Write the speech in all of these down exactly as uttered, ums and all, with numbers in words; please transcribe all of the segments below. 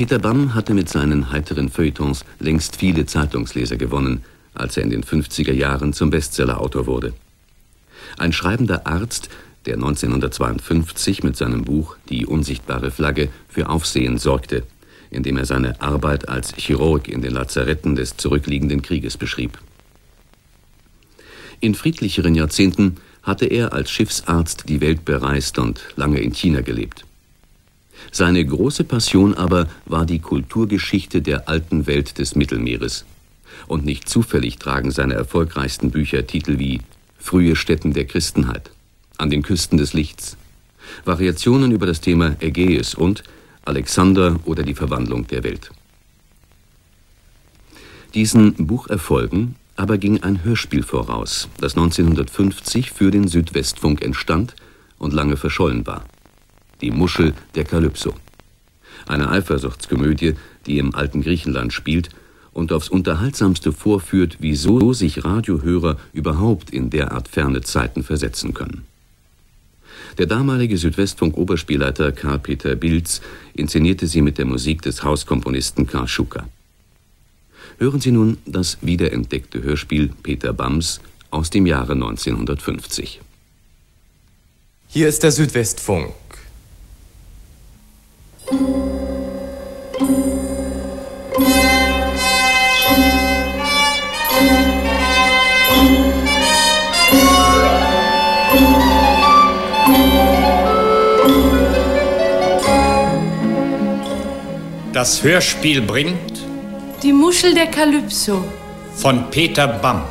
Peter Bamm hatte mit seinen heiteren Feuilletons längst viele Zeitungsleser gewonnen, als er in den fünfziger Jahren zum Bestsellerautor wurde. Ein schreibender Arzt, der neunzehnhundertzweiundfünfzig mit seinem Buch »Die unsichtbare Flagge« für Aufsehen sorgte, indem er seine Arbeit als Chirurg in den Lazaretten des zurückliegenden Krieges beschrieb. In friedlicheren Jahrzehnten hatte er als Schiffsarzt die Welt bereist und lange in China gelebt. Seine große Passion aber war die Kulturgeschichte der alten Welt des Mittelmeeres. Und nicht zufällig tragen seine erfolgreichsten Bücher Titel wie »Frühe Stätten der Christenheit«, »An den Küsten des Lichts«, Variationen über das Thema Ägäis und »Alexander oder die Verwandlung der Welt«. Diesen Bucherfolgen aber ging ein Hörspiel voraus, das neunzehnhundertfünfzig für den Südwestfunk entstand und lange verschollen war. Die Muschel der Kalypso. Eine Eifersuchtskomödie, die im alten Griechenland spielt und aufs Unterhaltsamste vorführt, wieso sich Radiohörer überhaupt in derart ferne Zeiten versetzen können. Der damalige Südwestfunk-Oberspielleiter Karl-Peter Bilz inszenierte sie mit der Musik des Hauskomponisten Karl Schuka. Hören Sie nun das wiederentdeckte Hörspiel Peter Bamms aus dem Jahre neunzehnhundertfünfzig. Hier ist der Südwestfunk. Das Hörspiel bringt Die Muschel der Kalypso von Peter Bamm.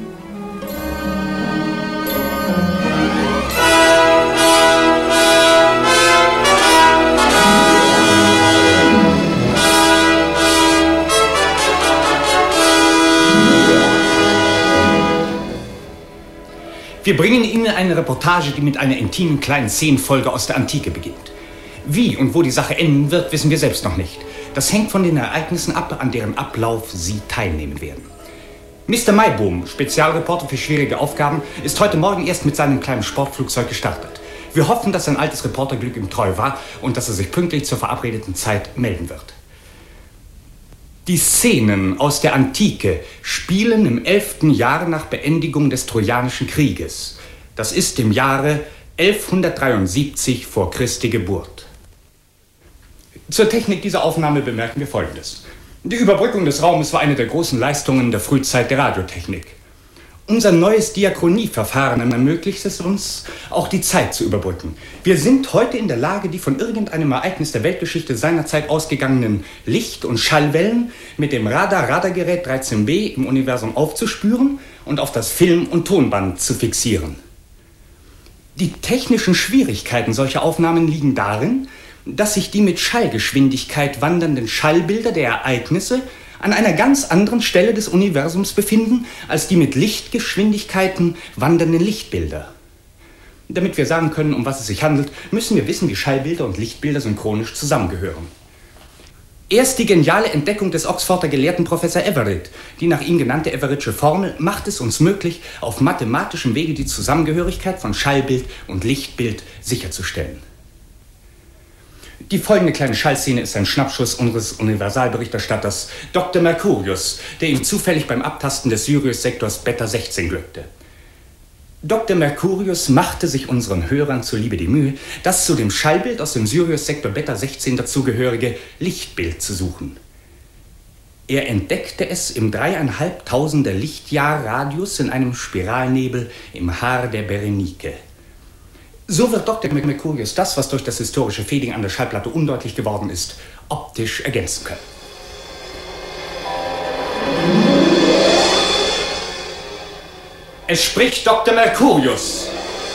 Wir bringen Ihnen eine Reportage, die mit einer intimen kleinen Szenenfolge aus der Antike beginnt. Wie und wo die Sache enden wird, wissen wir selbst noch nicht. Das hängt von den Ereignissen ab, an deren Ablauf Sie teilnehmen werden. Mister Maibohm, Spezialreporter für schwierige Aufgaben, ist heute Morgen erst mit seinem kleinen Sportflugzeug gestartet. Wir hoffen, dass sein altes Reporterglück ihm treu war und dass er sich pünktlich zur verabredeten Zeit melden wird. Die Szenen aus der Antike spielen im elften Jahr nach Beendigung des Trojanischen Krieges. Das ist im Jahre elfhundertdreiundsiebzig vor Christi Geburt. Zur Technik dieser Aufnahme bemerken wir Folgendes. Die Überbrückung des Raumes war eine der großen Leistungen der Frühzeit der Radiotechnik. Unser neues Diachronieverfahren ermöglicht es uns, auch die Zeit zu überbrücken. Wir sind heute in der Lage, die von irgendeinem Ereignis der Weltgeschichte seinerzeit ausgegangenen Licht- und Schallwellen mit dem Radar-Radargerät dreizehn b im Universum aufzuspüren und auf das Film- und Tonband zu fixieren. Die technischen Schwierigkeiten solcher Aufnahmen liegen darin, dass sich die mit Schallgeschwindigkeit wandernden Schallbilder der Ereignisse an einer ganz anderen Stelle des Universums befinden, als die mit Lichtgeschwindigkeiten wandernden Lichtbilder. Damit wir sagen können, um was es sich handelt, müssen wir wissen, wie Schallbilder und Lichtbilder synchronisch zusammengehören. Erst die geniale Entdeckung des Oxforder Gelehrten Professor Everett, die nach ihm genannte Everettsche Formel, macht es uns möglich, auf mathematischem Wege die Zusammengehörigkeit von Schallbild und Lichtbild sicherzustellen. Die folgende kleine Schallszene ist ein Schnappschuss unseres Universalberichterstatters Doktor Mercurius, der ihm zufällig beim Abtasten des Sirius-Sektors Beta sechzehn glückte. Doktor Mercurius machte sich unseren Hörern zuliebe die Mühe, das zu dem Schallbild aus dem Sirius-Sektor Beta sechzehn dazugehörige Lichtbild zu suchen. Er entdeckte es im dreieinhalbtausender Lichtjahr-Radius in einem Spiralnebel im Haar der Berenike. So wird Doktor Mercurius das, was durch das historische Fading an der Schallplatte undeutlich geworden ist, optisch ergänzen können. Es spricht Doktor Mercurius.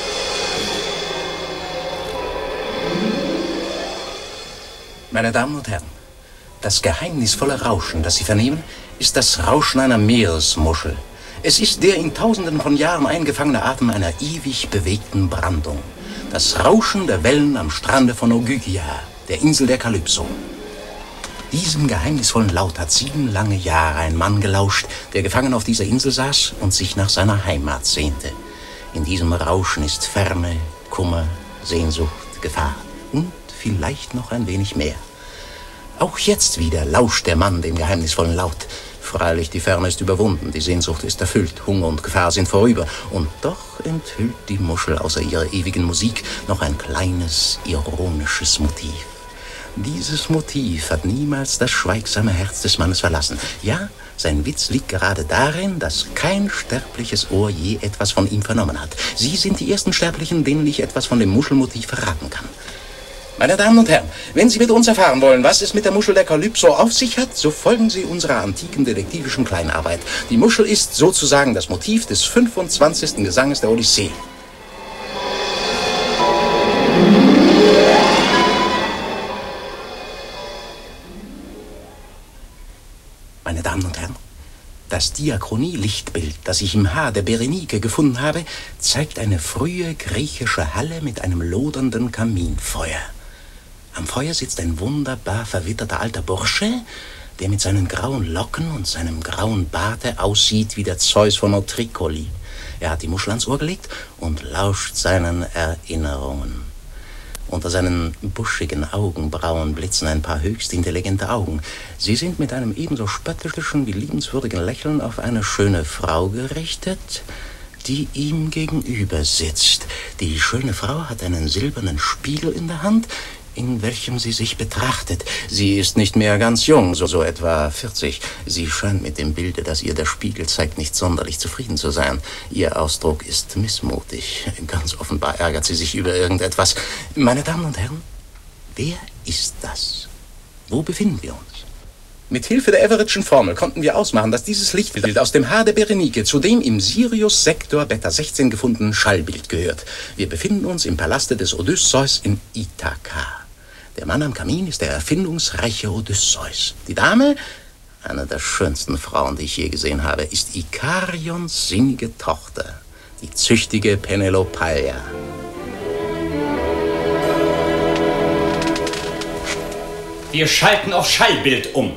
Meine Damen und Herren, das geheimnisvolle Rauschen, das Sie vernehmen, ist das Rauschen einer Meeresmuschel. Es ist der in tausenden von Jahren eingefangene Atem einer ewig bewegten Brandung. Das Rauschen der Wellen am Strande von Ogygia, der Insel der Kalypso. Diesem geheimnisvollen Laut hat sieben lange Jahre ein Mann gelauscht, der gefangen auf dieser Insel saß und sich nach seiner Heimat sehnte. In diesem Rauschen ist Ferne, Kummer, Sehnsucht, Gefahr und vielleicht noch ein wenig mehr. Auch jetzt wieder lauscht der Mann dem geheimnisvollen Laut. Freilich, die Ferne ist überwunden, die Sehnsucht ist erfüllt, Hunger und Gefahr sind vorüber. Und doch enthüllt die Muschel außer ihrer ewigen Musik noch ein kleines, ironisches Motiv. Dieses Motiv hat niemals das schweigsame Herz des Mannes verlassen. Ja, sein Witz liegt gerade darin, dass kein sterbliches Ohr je etwas von ihm vernommen hat. Sie sind die ersten Sterblichen, denen ich etwas von dem Muschelmotiv verraten kann. Meine Damen und Herren, wenn Sie mit uns erfahren wollen, was es mit der Muschel der Kalypso auf sich hat, so folgen Sie unserer antiken detektivischen Kleinarbeit. Die Muschel ist sozusagen das Motiv des fünfundzwanzigsten Gesanges der Odyssee. Meine Damen und Herren, das Diachronie-Lichtbild, das ich im Haar der Berenike gefunden habe, zeigt eine frühe griechische Halle mit einem lodernden Kaminfeuer. Am Feuer sitzt ein wunderbar verwitterter alter Bursche, der mit seinen grauen Locken und seinem grauen Barte aussieht wie der Zeus von Otricoli. Er hat die Muschel ans Ohr gelegt und lauscht seinen Erinnerungen. Unter seinen buschigen Augenbrauen blitzen ein paar höchst intelligente Augen. Sie sind mit einem ebenso spöttischen wie liebenswürdigen Lächeln auf eine schöne Frau gerichtet, die ihm gegenüber sitzt. Die schöne Frau hat einen silbernen Spiegel in der Hand, in welchem sie sich betrachtet. Sie ist nicht mehr ganz jung, so, so etwa vierzig. Sie scheint mit dem Bilde, das ihr der Spiegel zeigt, nicht sonderlich zufrieden zu sein. Ihr Ausdruck ist missmutig. Ganz offenbar ärgert sie sich über irgendetwas. Meine Damen und Herren, wer ist das? Wo befinden wir uns? Mit Hilfe der Everettschen Formel konnten wir ausmachen, dass dieses Lichtbild aus dem Haar der Berenike zu dem im Sirius-Sektor Beta sechzehn gefundenen Schallbild gehört. Wir befinden uns im Palaste des Odysseus in Ithaka. Der Mann am Kamin ist der erfindungsreiche Odysseus. Die Dame, eine der schönsten Frauen, die ich je gesehen habe, ist Ikarions sinnige Tochter, die züchtige Penelopeia. Wir schalten auf Schallbild um.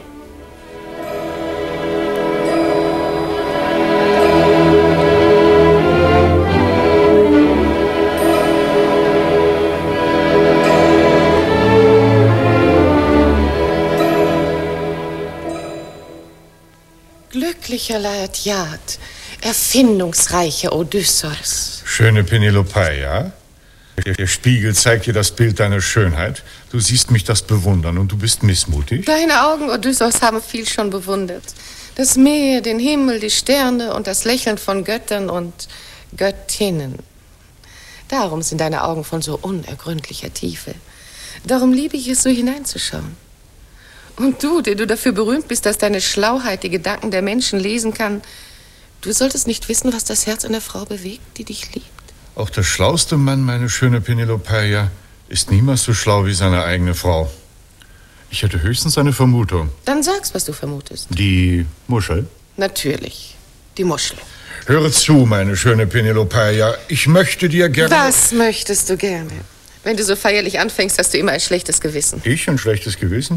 Glücklicher Laertiad, erfindungsreicher Odysseus. Schöne Penelopeia, der, der Spiegel zeigt dir das Bild deiner Schönheit. Du siehst mich das bewundern und du bist missmutig. Deine Augen, Odysseus, haben viel schon bewundert. Das Meer, den Himmel, die Sterne und das Lächeln von Göttern und Göttinnen. Darum sind deine Augen von so unergründlicher Tiefe. Darum liebe ich es, so hineinzuschauen. Und du, der du dafür berühmt bist, dass deine Schlauheit die Gedanken der Menschen lesen kann, du solltest nicht wissen, was das Herz einer Frau bewegt, die dich liebt. Auch der schlauste Mann, meine schöne Penelopeia, ist niemals so schlau wie seine eigene Frau. Ich hätte höchstens eine Vermutung. Dann sag's, was du vermutest. Die Muschel? Natürlich, die Muschel. Höre zu, meine schöne Penelopeia, ich möchte dir gerne... Was möchtest du gerne? Wenn du so feierlich anfängst, hast du immer ein schlechtes Gewissen. Ich ein schlechtes Gewissen?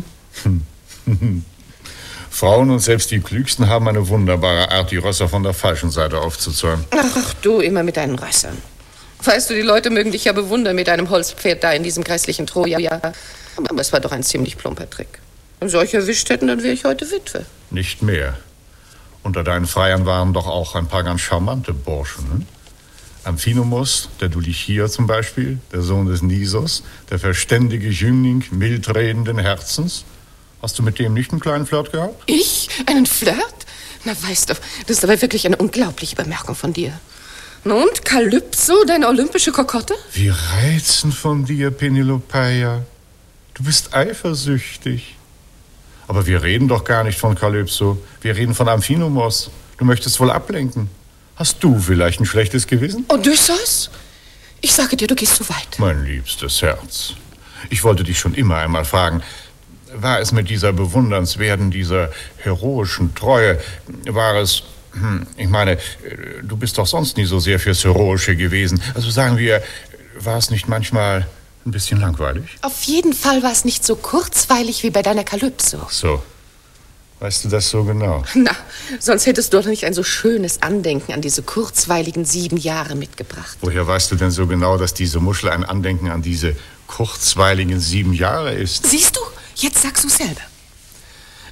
Frauen und selbst die Klügsten haben eine wunderbare Art, die Rösser von der falschen Seite aufzuzäumen. Ach, du immer mit deinen Rössern. Weißt du, die Leute mögen dich ja bewundern mit deinem Holzpferd da in diesem grässlichen Troja. Aber es war doch ein ziemlich plumper Trick. Wenn sie euch erwischt hätten, dann wäre ich heute Witwe. Nicht mehr. Unter deinen Freiern waren doch auch ein paar ganz charmante Burschen, ne? Amphinomos, der Dulichier zum Beispiel, der Sohn des Nisos, der verständige Jüngling mildredenden Herzens. Hast du mit dem nicht einen kleinen Flirt gehabt? Ich? Einen Flirt? Na, weißt du, das ist aber wirklich eine unglaubliche Bemerkung von dir. Und Kalypso, deine olympische Kokotte? Wie reizend von dir, Penelopeia. Du bist eifersüchtig. Aber wir reden doch gar nicht von Kalypso. Wir reden von Amphinomos. Du möchtest wohl ablenken. Hast du vielleicht ein schlechtes Gewissen? Odysseus? Ich sage dir, du gehst zu weit. Mein liebstes Herz. Ich wollte dich schon immer einmal fragen, war es mit dieser bewundernswerten, dieser heroischen Treue, war es, hm, ich meine, du bist doch sonst nie so sehr fürs Heroische gewesen. Also sagen wir, war es nicht manchmal ein bisschen langweilig? Auf jeden Fall war es nicht so kurzweilig wie bei deiner Kalypso. Ach so. Weißt du das so genau? Na, sonst hättest du doch nicht ein so schönes Andenken an diese kurzweiligen sieben Jahre mitgebracht. Woher weißt du denn so genau, dass diese Muschel ein Andenken an diese kurzweiligen sieben Jahre ist? Siehst du? Jetzt sagst du selber.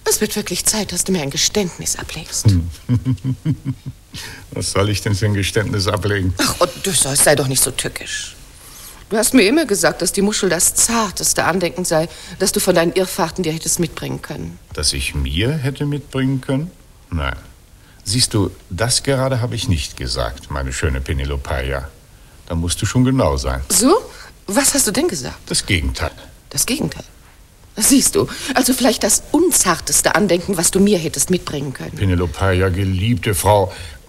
Es wird wirklich Zeit, dass du mir ein Geständnis ablegst. Was soll ich denn für ein Geständnis ablegen? Ach, Odysseus, sei doch nicht so tückisch. Du hast mir immer gesagt, dass die Muschel das zarteste Andenken sei, das du von deinen Irrfahrten dir hättest mitbringen können. Dass ich mir hätte mitbringen können? Nein. Siehst du, das gerade habe ich nicht gesagt, meine schöne Penelopeia. Da musst du schon genau sein. So? Was hast du denn gesagt? Das Gegenteil. Das Gegenteil? Siehst du, also vielleicht das unzarteste Andenken, was du mir hättest mitbringen können. Penelopeia, geliebte Frau,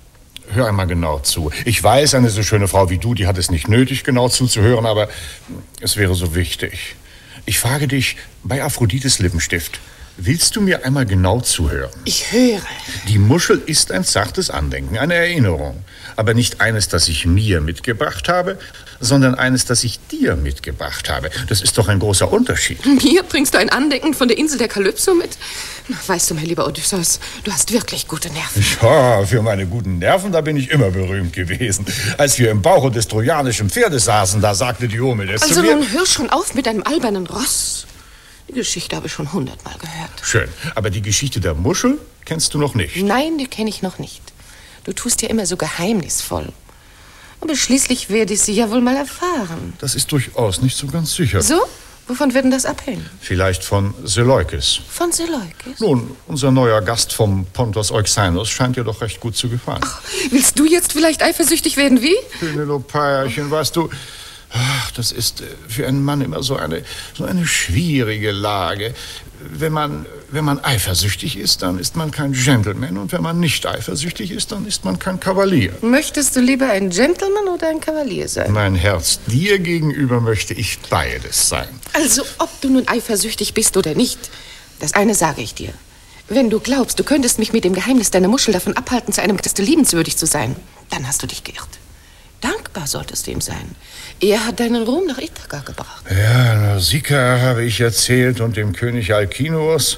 hör einmal genau zu. Ich weiß, eine so schöne Frau wie du, die hat es nicht nötig, genau zuzuhören, aber es wäre so wichtig. Ich frage dich, bei Aphrodites Lippenstift, willst du mir einmal genau zuhören? Ich höre. Die Muschel ist ein zartes Andenken, eine Erinnerung. Aber nicht eines, das ich mir mitgebracht habe, sondern eines, das ich dir mitgebracht habe. Das ist doch ein großer Unterschied. Mir bringst du ein Andenken von der Insel der Kalypso mit? Weißt du, mein lieber Odysseus, du hast wirklich gute Nerven. Ja, für meine guten Nerven, da bin ich immer berühmt gewesen. Als wir im Bauche des trojanischen Pferdes saßen, da sagte Diomedes also zu mir... Also nun hör schon auf mit deinem albernen Ross. Die Geschichte habe ich schon hundertmal gehört. Schön, aber die Geschichte der Muschel kennst du noch nicht. Nein, die kenne ich noch nicht. Du tust ja immer so geheimnisvoll. Aber schließlich werde ich sie ja wohl mal erfahren. Das ist durchaus nicht so ganz sicher. So? Wovon wird denn das abhängen? Vielleicht von Seleukes. Von Seleukes? Nun, unser neuer Gast vom Pontos Euxeinos scheint dir doch recht gut zu gefallen. Ach, willst du jetzt vielleicht eifersüchtig werden, wie? Penelopeierchen, weißt du... Ach, das ist für einen Mann immer so eine, so eine schwierige Lage. Wenn man, wenn man eifersüchtig ist, dann ist man kein Gentleman. Und wenn man nicht eifersüchtig ist, dann ist man kein Kavalier. Möchtest du lieber ein Gentleman oder ein Kavalier sein? Mein Herz, dir gegenüber möchte ich beides sein. Also, ob du nun eifersüchtig bist oder nicht, das eine sage ich dir. Wenn du glaubst, du könntest mich mit dem Geheimnis deiner Muschel davon abhalten, zu einem Christe liebenswürdig zu sein, dann hast du dich geirrt. Dankbar solltest du ihm sein. Er hat deinen Ruhm nach Ithaka gebracht. Ja, Nausicaa habe ich erzählt und dem König Alkinoos.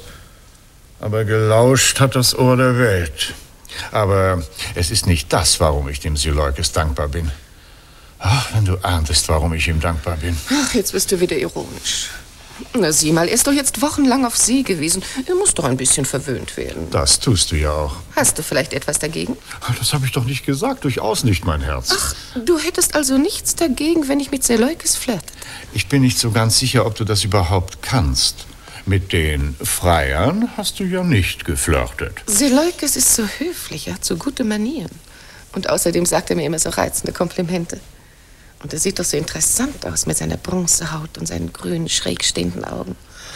Aber gelauscht hat das Ohr der Welt. Aber es ist nicht das, warum ich dem Seleukes dankbar bin. Ach, wenn du ahntest, warum ich ihm dankbar bin. Ach, jetzt bist du wieder ironisch. Na, sieh mal, er ist doch jetzt wochenlang auf See gewesen. Er muss doch ein bisschen verwöhnt werden. Das tust du ja auch. Hast du vielleicht etwas dagegen? Das habe ich doch nicht gesagt, durchaus nicht, mein Herz. Ach, du hättest also nichts dagegen, wenn ich mit Seleukes flirtete? Ich bin nicht so ganz sicher, ob du das überhaupt kannst. Mit den Freiern hast du ja nicht geflirtet. Seleukes ist so höflich, er hat so gute Manieren. Und außerdem sagt er mir immer so reizende Komplimente. Und er sieht doch so interessant aus mit seiner Bronzehaut und seinen grünen, schräg stehenden Augen.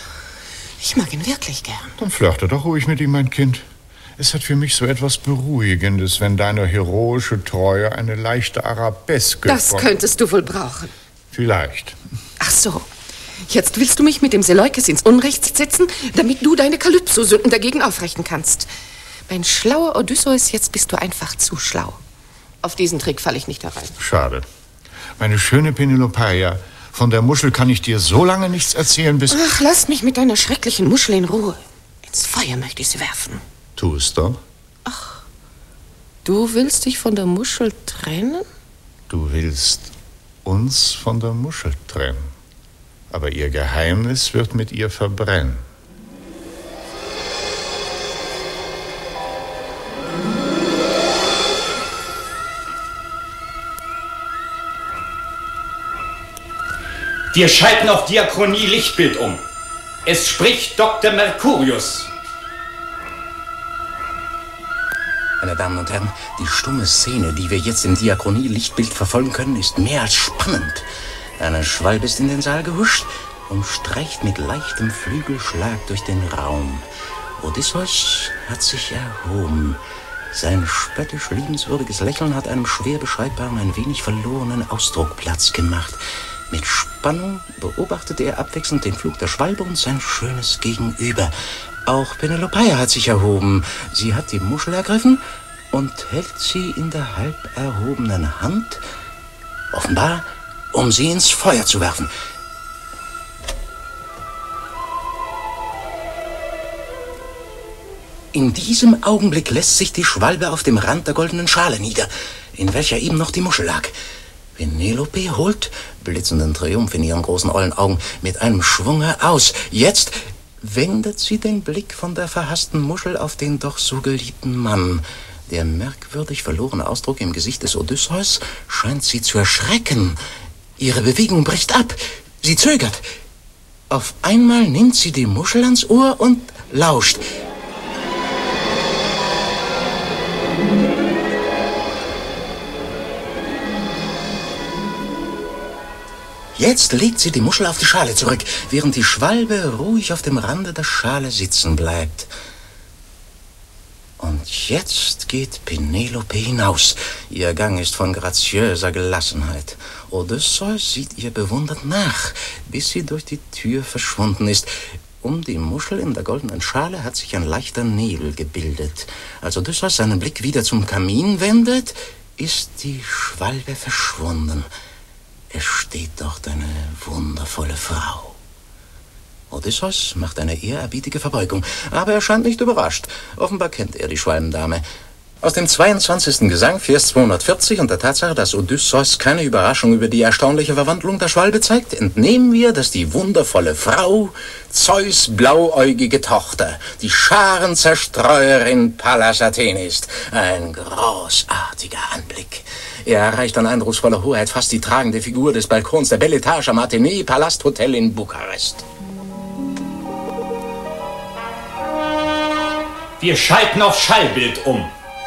Ich mag ihn wirklich gern. Dann flirte doch ruhig mit ihm, mein Kind. Es hat für mich so etwas Beruhigendes, wenn deine heroische Treue eine leichte Arabeske... Das könntest du wohl brauchen. Vielleicht. Ach so. Jetzt willst du mich mit dem Seleukes ins Unrecht setzen, damit du deine Kalypso-Sünden dagegen aufrichten kannst. Mein schlauer Odysseus, jetzt bist du einfach zu schlau. Auf diesen Trick falle ich nicht herein. Schade. Meine schöne Penelopeia, von der Muschel kann ich dir so lange nichts erzählen, bis... Ach, lass mich mit deiner schrecklichen Muschel in Ruhe. Ins Feuer möchte ich sie werfen. Tu es doch. Ach, du willst dich von der Muschel trennen? Du willst uns von der Muschel trennen. Aber ihr Geheimnis wird mit ihr verbrennen. Wir schalten auf Diakonie Lichtbild um. Es spricht Doktor Mercurius. Meine Damen und Herren, die stumme Szene, die wir jetzt im Diakonie-Lichtbild verfolgen können, ist mehr als spannend. Eine Schwalbe ist in den Saal gehuscht und streicht mit leichtem Flügelschlag durch den Raum. Odysseus hat sich erhoben. Sein spöttisch liebenswürdiges Lächeln hat einem schwer beschreibbaren, ein wenig verlorenen Ausdruck Platz gemacht. Mit Spannung beobachtet er abwechselnd den Flug der Schwalbe und sein schönes Gegenüber. Auch Penelopeia hat sich erhoben. Sie hat die Muschel ergriffen und hält sie in der halb erhobenen Hand, offenbar, um sie ins Feuer zu werfen. In diesem Augenblick lässt sich die Schwalbe auf dem Rand der goldenen Schale nieder, in welcher eben noch die Muschel lag. Penelope holt, blitzenden Triumph in ihren großen ollen Augen, mit einem Schwunge aus. Jetzt wendet sie den Blick von der verhassten Muschel auf den doch so geliebten Mann. Der merkwürdig verlorene Ausdruck im Gesicht des Odysseus scheint sie zu erschrecken. Ihre Bewegung bricht ab. Sie zögert. Auf einmal nimmt sie die Muschel ans Ohr und lauscht. Jetzt legt sie die Muschel auf die Schale zurück, während die Schwalbe ruhig auf dem Rande der Schale sitzen bleibt. Und jetzt geht Penelope hinaus. Ihr Gang ist von graziöser Gelassenheit. Odysseus sieht ihr bewundert nach, bis sie durch die Tür verschwunden ist. Um die Muschel in der goldenen Schale hat sich ein leichter Nebel gebildet. Als Odysseus seinen Blick wieder zum Kamin wendet, ist die Schwalbe verschwunden. Es steht dort eine wundervolle Frau. Odysseus macht eine ehrerbietige Verbeugung, aber er scheint nicht überrascht. Offenbar kennt er die Schwalbendame. Aus dem zweiundzwanzigsten Gesang, Vers zweihundertvierzig, und der Tatsache, dass Odysseus keine Überraschung über die erstaunliche Verwandlung der Schwalbe zeigt, entnehmen wir, dass die wundervolle Frau Zeus' blauäugige Tochter, die Scharenzerstreuerin Pallas Athen ist. Ein großartiger Anblick. Er erreicht an eindrucksvoller Hoheit fast die tragende Figur des Balkons der Belle Etage am Athenée Palasthotel in Bukarest. Wir schalten auf Schallbild um.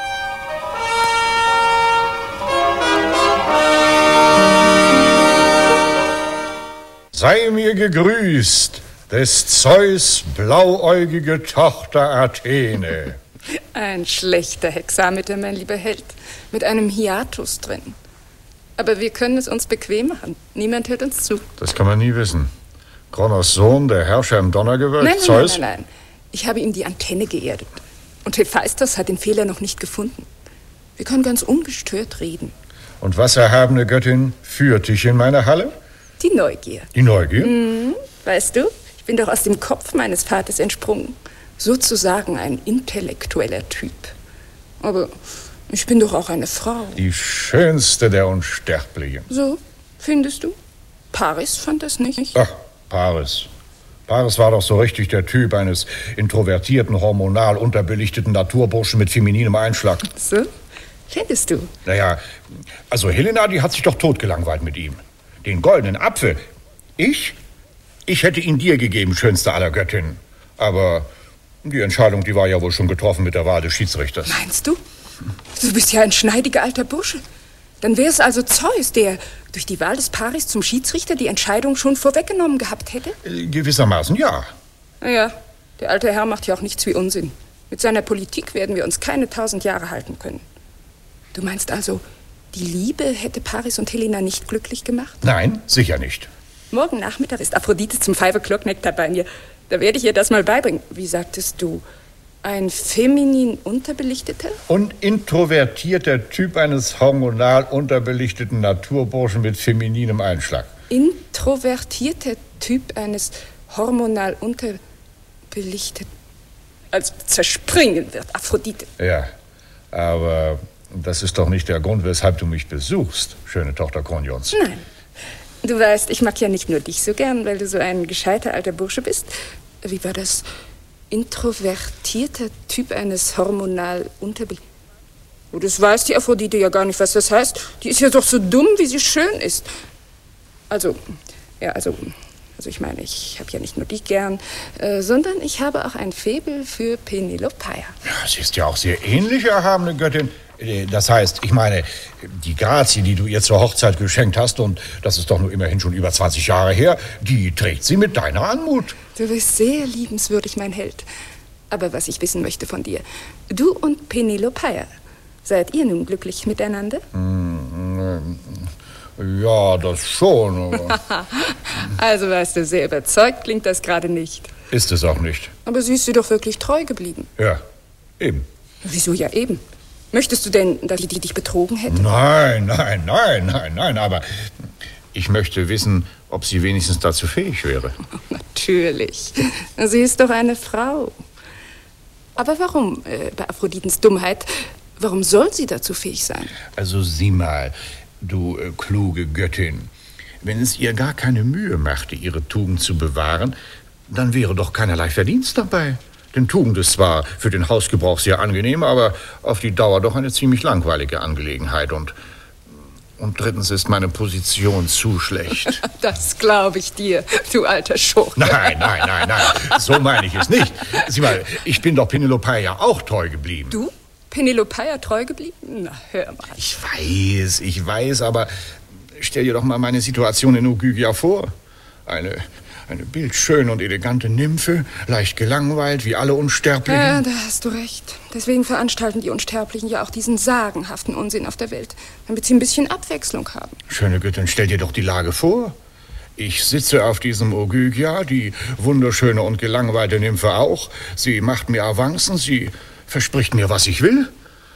Sei mir gegrüßt, des Zeus blauäugige Tochter Athene. Ein schlechter Hexameter, mein lieber Held, mit einem Hiatus drin. Aber wir können es uns bequem machen. Niemand hört uns zu. Das kann man nie wissen. Kronos Sohn, der Herrscher im Donnergewölk, nein, nein, Zeus? Nein, nein, nein. Ich habe ihm die Antenne geerdet. Und Hephaistos hat den Fehler noch nicht gefunden. Wir können ganz ungestört reden. Und was, erhabene Göttin, führt dich in meine Halle? Die Neugier. Die Neugier? Mhm. Weißt du, ich bin doch aus dem Kopf meines Vaters entsprungen. Sozusagen ein intellektueller Typ. Aber ich bin doch auch eine Frau. Die schönste der Unsterblichen. So, findest du? Paris fand das nicht. Ach, Paris. Paris war doch so richtig der Typ eines introvertierten, hormonal unterbelichteten Naturburschen mit femininem Einschlag. So? Findest du? Naja, also Helena, die hat sich doch totgelangweilt mit ihm. Den goldenen Apfel. Ich? Ich hätte ihn dir gegeben, schönste aller Göttinnen. Aber die Entscheidung, die war ja wohl schon getroffen mit der Wahl des Schiedsrichters. Meinst du? Du bist ja ein schneidiger alter Bursche. Dann wäre es also Zeus, der durch die Wahl des Paris zum Schiedsrichter die Entscheidung schon vorweggenommen gehabt hätte? Äh, gewissermaßen, ja. Naja, der alte Herr macht ja auch nichts wie Unsinn. Mit seiner Politik werden wir uns keine tausend Jahre halten können. Du meinst also, die Liebe hätte Paris und Helena nicht glücklich gemacht? Nein, sicher nicht. Morgen Nachmittag ist Aphrodite zum Five O'Clock Nektar bei mir. Da werde ich ihr das mal beibringen. Wie sagtest du? Ein feminin unterbelichteter? Und introvertierter Typ eines hormonal unterbelichteten Naturburschen mit femininem Einschlag. Introvertierter Typ eines hormonal unterbelichteten... als zerspringen wird, Aphrodite. Ja, aber das ist doch nicht der Grund, weshalb du mich besuchst, schöne Tochter Kronions. Nein. Du weißt, ich mag ja nicht nur dich so gern, weil du so ein gescheiter alter Bursche bist. Wie war das? Introvertierter Typ eines hormonal unterbelichteten... Oh, das weiß die Aphrodite ja gar nicht, was das heißt. Die ist ja doch so dumm, wie sie schön ist. Also, ja, also... Also ich meine, ich habe ja nicht nur dich gern, äh, sondern ich habe auch ein Faible für Penelopeia. Ja, sie ist ja auch sehr ähnlich, erhabene Göttin. Das heißt, ich meine, die Grazie, die du ihr zur Hochzeit geschenkt hast, und das ist doch nur immerhin schon über zwanzig Jahre her, die trägt sie mit deiner Anmut. Du bist sehr liebenswürdig, mein Held. Aber was ich wissen möchte von dir, du und Penelopeia, seid ihr nun glücklich miteinander? Mm, ja, das schon. Also weißt du, sehr überzeugt klingt das gerade nicht. Ist es auch nicht. Aber sie ist dir doch wirklich treu geblieben. Ja, eben. Wieso ja eben? Möchtest du denn, dass die dich betrogen hätte? Nein, nein, nein, nein, nein, aber ich möchte wissen, ob sie wenigstens dazu fähig wäre. Natürlich. Sie ist doch eine Frau. Aber warum, äh, bei Aphroditens Dummheit, warum soll sie dazu fähig sein? Also sieh mal, du äh, kluge Göttin, wenn es ihr gar keine Mühe machte, ihre Tugend zu bewahren, dann wäre doch keinerlei Verdienst dabei. Denn Tugend ist zwar für den Hausgebrauch sehr angenehm, aber auf die Dauer doch eine ziemlich langweilige Angelegenheit. Und, und drittens ist meine Position zu schlecht. Das glaube ich dir, du alter Schurke. Nein, nein, nein, nein, so meine ich es nicht. Sieh mal, ich bin doch Penelopeia auch treu geblieben. Du? Penelopeia treu geblieben? Na, hör mal. Ich weiß, ich weiß, aber stell dir doch mal meine Situation in Ogygia vor. Eine, eine bildschöne und elegante Nymphe, leicht gelangweilt, wie alle Unsterblichen. Ja, da hast du recht. Deswegen veranstalten die Unsterblichen ja auch diesen sagenhaften Unsinn auf der Welt, damit sie ein bisschen Abwechslung haben. Schöne Göttin, stell dir doch die Lage vor. Ich sitze auf diesem Ogygia, die wunderschöne und gelangweilte Nymphe auch. Sie macht mir Avancen, sie verspricht mir, was ich will.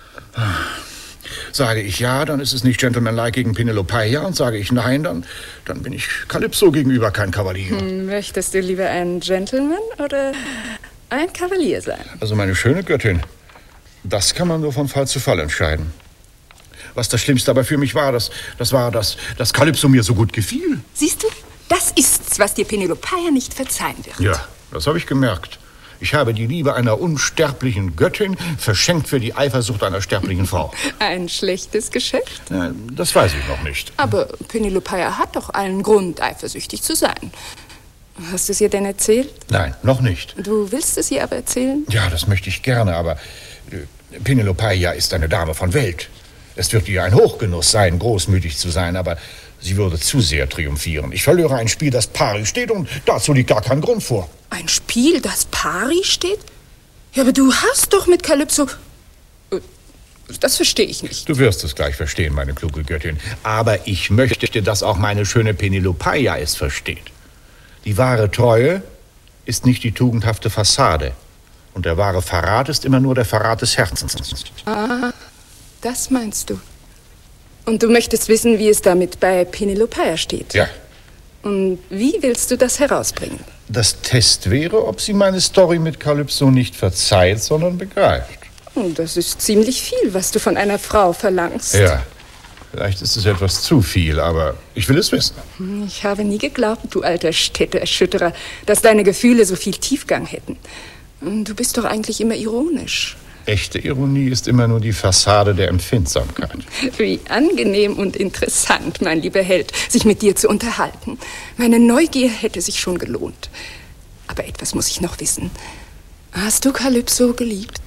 Sage ich ja, dann ist es nicht gentlemanlike gegen Penelopeia. Und sage ich nein, dann, dann bin ich Kalypso gegenüber kein Kavalier. Hm, möchtest du lieber ein Gentleman oder ein Kavalier sein? Also meine schöne Göttin, das kann man nur von Fall zu Fall entscheiden. Was das Schlimmste aber für mich war, das, das war, dass, dass Kalypso mir so gut gefiel. Siehst du, das ist's, was dir Penelopeia nicht verzeihen wird. Ja, das habe ich gemerkt. Ich habe die Liebe einer unsterblichen Göttin verschenkt für die Eifersucht einer sterblichen Frau. Ein schlechtes Geschäft? Ja, das weiß ich noch nicht. Aber Penelopeia hat doch allen Grund, eifersüchtig zu sein. Hast du es ihr denn erzählt? Nein, noch nicht. Du willst es ihr aber erzählen? Ja, das möchte ich gerne, aber äh, Penelopeia ist eine Dame von Welt. Es wird ihr ein Hochgenuss sein, großmütig zu sein, aber sie würde zu sehr triumphieren. Ich verlöre ein Spiel, das pari steht, und dazu liegt gar kein Grund vor. Ein Spiel, das pari steht? Ja, aber du hast doch mit Kalypso... Das verstehe ich nicht. Du wirst es gleich verstehen, meine kluge Göttin. Aber ich möchte, dass auch meine schöne Penelopeia es versteht. Die wahre Treue ist nicht die tugendhafte Fassade. Und der wahre Verrat ist immer nur der Verrat des Herzens. Ah, das meinst du. Und du möchtest wissen, wie es damit bei Penelopeia steht? Ja. Und wie willst du das herausbringen? Das Test wäre, ob sie meine Story mit Kalypso nicht verzeiht, sondern begreift. Oh, das ist ziemlich viel, was du von einer Frau verlangst. Ja, vielleicht ist es etwas zu viel, aber ich will es wissen. Ich habe nie geglaubt, du alter Städteerschütterer, dass deine Gefühle so viel Tiefgang hätten. Du bist doch eigentlich immer ironisch. Echte Ironie ist immer nur die Fassade der Empfindsamkeit. Wie angenehm und interessant, mein lieber Held, sich mit dir zu unterhalten. Meine Neugier hätte sich schon gelohnt. Aber etwas muss ich noch wissen. Hast du Kalypso geliebt?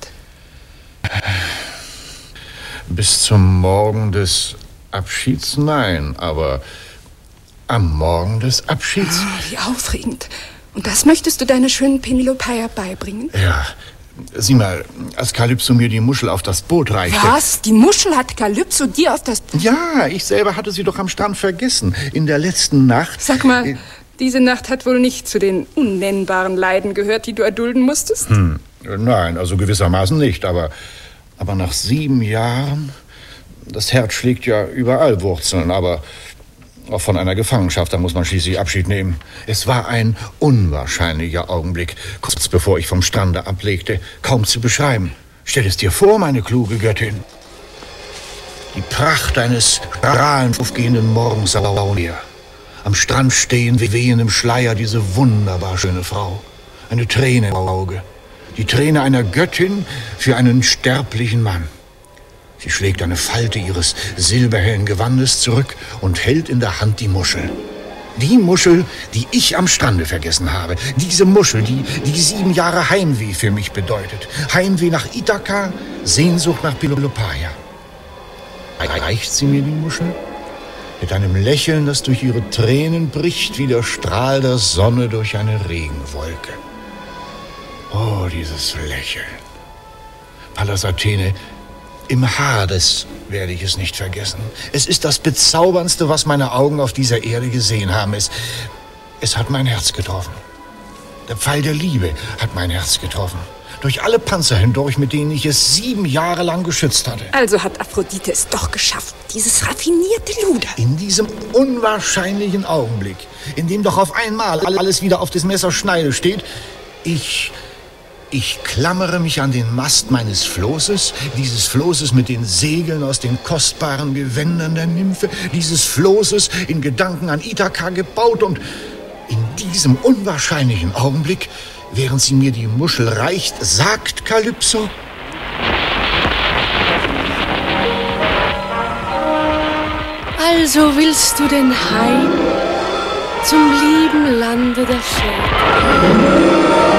Bis zum Morgen des Abschieds nein, aber am Morgen des Abschieds... Oh, wie aufregend. Und das möchtest du deiner schönen Penelopeia beibringen? Ja, sieh mal, als Kalypso mir die Muschel auf das Boot reichte... Was? Die Muschel hat Kalypso dir auf das... Ja, ich selber hatte sie doch am Strand vergessen. In der letzten Nacht... Sag mal, äh, diese Nacht hat wohl nicht zu den unnennbaren Leiden gehört, die du erdulden musstest? Hm, nein, also gewissermaßen nicht, aber... Aber nach sieben Jahren... Das Herz schlägt ja überall Wurzeln, aber... Auch von einer Gefangenschaft, da muss man schließlich Abschied nehmen. Es war ein unwahrscheinlicher Augenblick, kurz bevor ich vom Strande ablegte, kaum zu beschreiben. Stell es dir vor, meine kluge Göttin. Die Pracht eines strahlend aufgehenden Morgens auf mir. Am Strand stehen, wie wehend im Schleier, diese wunderbar schöne Frau. Eine Träne im Auge. Die Träne einer Göttin für einen sterblichen Mann. Sie schlägt eine Falte ihres silberhellen Gewandes zurück und hält in der Hand die Muschel. Die Muschel, die ich am Strande vergessen habe. Diese Muschel, die, die sieben Jahre Heimweh für mich bedeutet. Heimweh nach Ithaka, Sehnsucht nach Penelopeia. Reicht sie mir die Muschel? Mit einem Lächeln, das durch ihre Tränen bricht, wie der Strahl der Sonne durch eine Regenwolke. Oh, dieses Lächeln. Pallas Athene, im Hades werde ich es nicht vergessen. Es ist das Bezauberndste, was meine Augen auf dieser Erde gesehen haben. Es, es hat mein Herz getroffen. Der Pfeil der Liebe hat mein Herz getroffen. Durch alle Panzer hindurch, mit denen ich es sieben Jahre lang geschützt hatte. Also hat Aphrodite es doch geschafft, dieses raffinierte Luder. In diesem unwahrscheinlichen Augenblick, in dem doch auf einmal alles wieder auf des Messers Schneide steht, ich... Ich klammere mich an den Mast meines Flosses, dieses Flosses mit den Segeln aus den kostbaren Gewändern der Nymphe, dieses Flosses in Gedanken an Ithaka gebaut, und in diesem unwahrscheinlichen Augenblick, während sie mir die Muschel reicht, sagt Kalypso: Also willst du denn heim zum lieben Lande der Väter?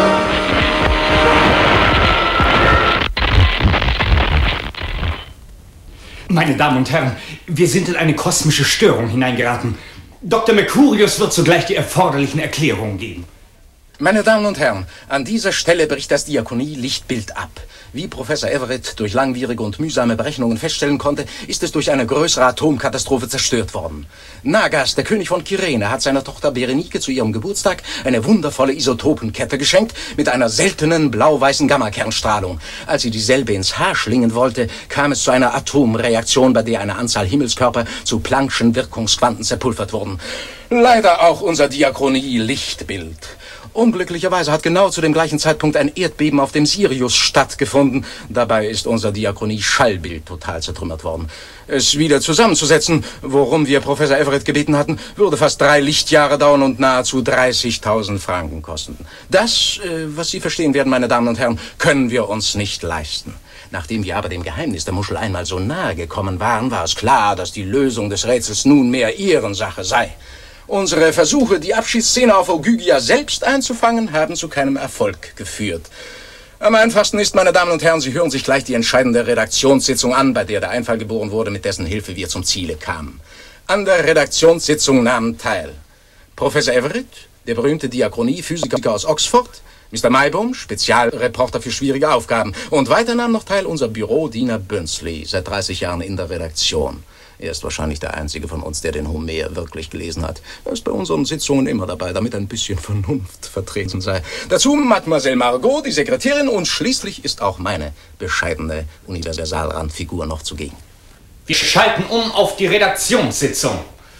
Meine Damen und Herren, wir sind in eine kosmische Störung hineingeraten. Doktor Mercurius wird sogleich die erforderlichen Erklärungen geben. Meine Damen und Herren, an dieser Stelle bricht das Diakonie-Lichtbild ab. Wie Professor Everett durch langwierige und mühsame Berechnungen feststellen konnte, ist es durch eine größere Atomkatastrophe zerstört worden. Nagas, der König von Kyrene, hat seiner Tochter Berenike zu ihrem Geburtstag eine wundervolle Isotopenkette geschenkt mit einer seltenen blau-weißen Gammakernstrahlung. Als sie dieselbe ins Haar schlingen wollte, kam es zu einer Atomreaktion, bei der eine Anzahl Himmelskörper zu Planck'schen Wirkungsquanten zerpulvert wurden. Leider auch unser Diakonie-Lichtbild. Unglücklicherweise hat genau zu dem gleichen Zeitpunkt ein Erdbeben auf dem Sirius stattgefunden. Dabei ist unser Diakonie-Schallbild total zertrümmert worden. Es wieder zusammenzusetzen, worum wir Professor Everett gebeten hatten, würde fast drei Lichtjahre dauern und nahezu dreißigtausend Franken kosten. Das, äh, was Sie verstehen werden, meine Damen und Herren, können wir uns nicht leisten. Nachdem wir aber dem Geheimnis der Muschel einmal so nahe gekommen waren, war es klar, dass die Lösung des Rätsels nunmehr Ehrensache sei. Unsere Versuche, die Abschiedsszene auf Ogygia selbst einzufangen, haben zu keinem Erfolg geführt. Am einfachsten ist, meine Damen und Herren, Sie hören sich gleich die entscheidende Redaktionssitzung an, bei der der Einfall geboren wurde, mit dessen Hilfe wir zum Ziele kamen. An der Redaktionssitzung nahmen teil Professor Everett, der berühmte Diakonie-Physiker aus Oxford, Mister Maibaum, Spezialreporter für schwierige Aufgaben, und weiter nahm noch teil unser Bürodiener Bünzli, seit dreißig Jahren in der Redaktion. Er ist wahrscheinlich der Einzige von uns, der den Homer wirklich gelesen hat. Er ist bei unseren Sitzungen immer dabei, damit ein bisschen Vernunft vertreten sei. Dazu Mademoiselle Margot, die Sekretärin, und schließlich ist auch meine bescheidene Universalrandfigur noch zugegen. Wir schalten um auf die Redaktionssitzung.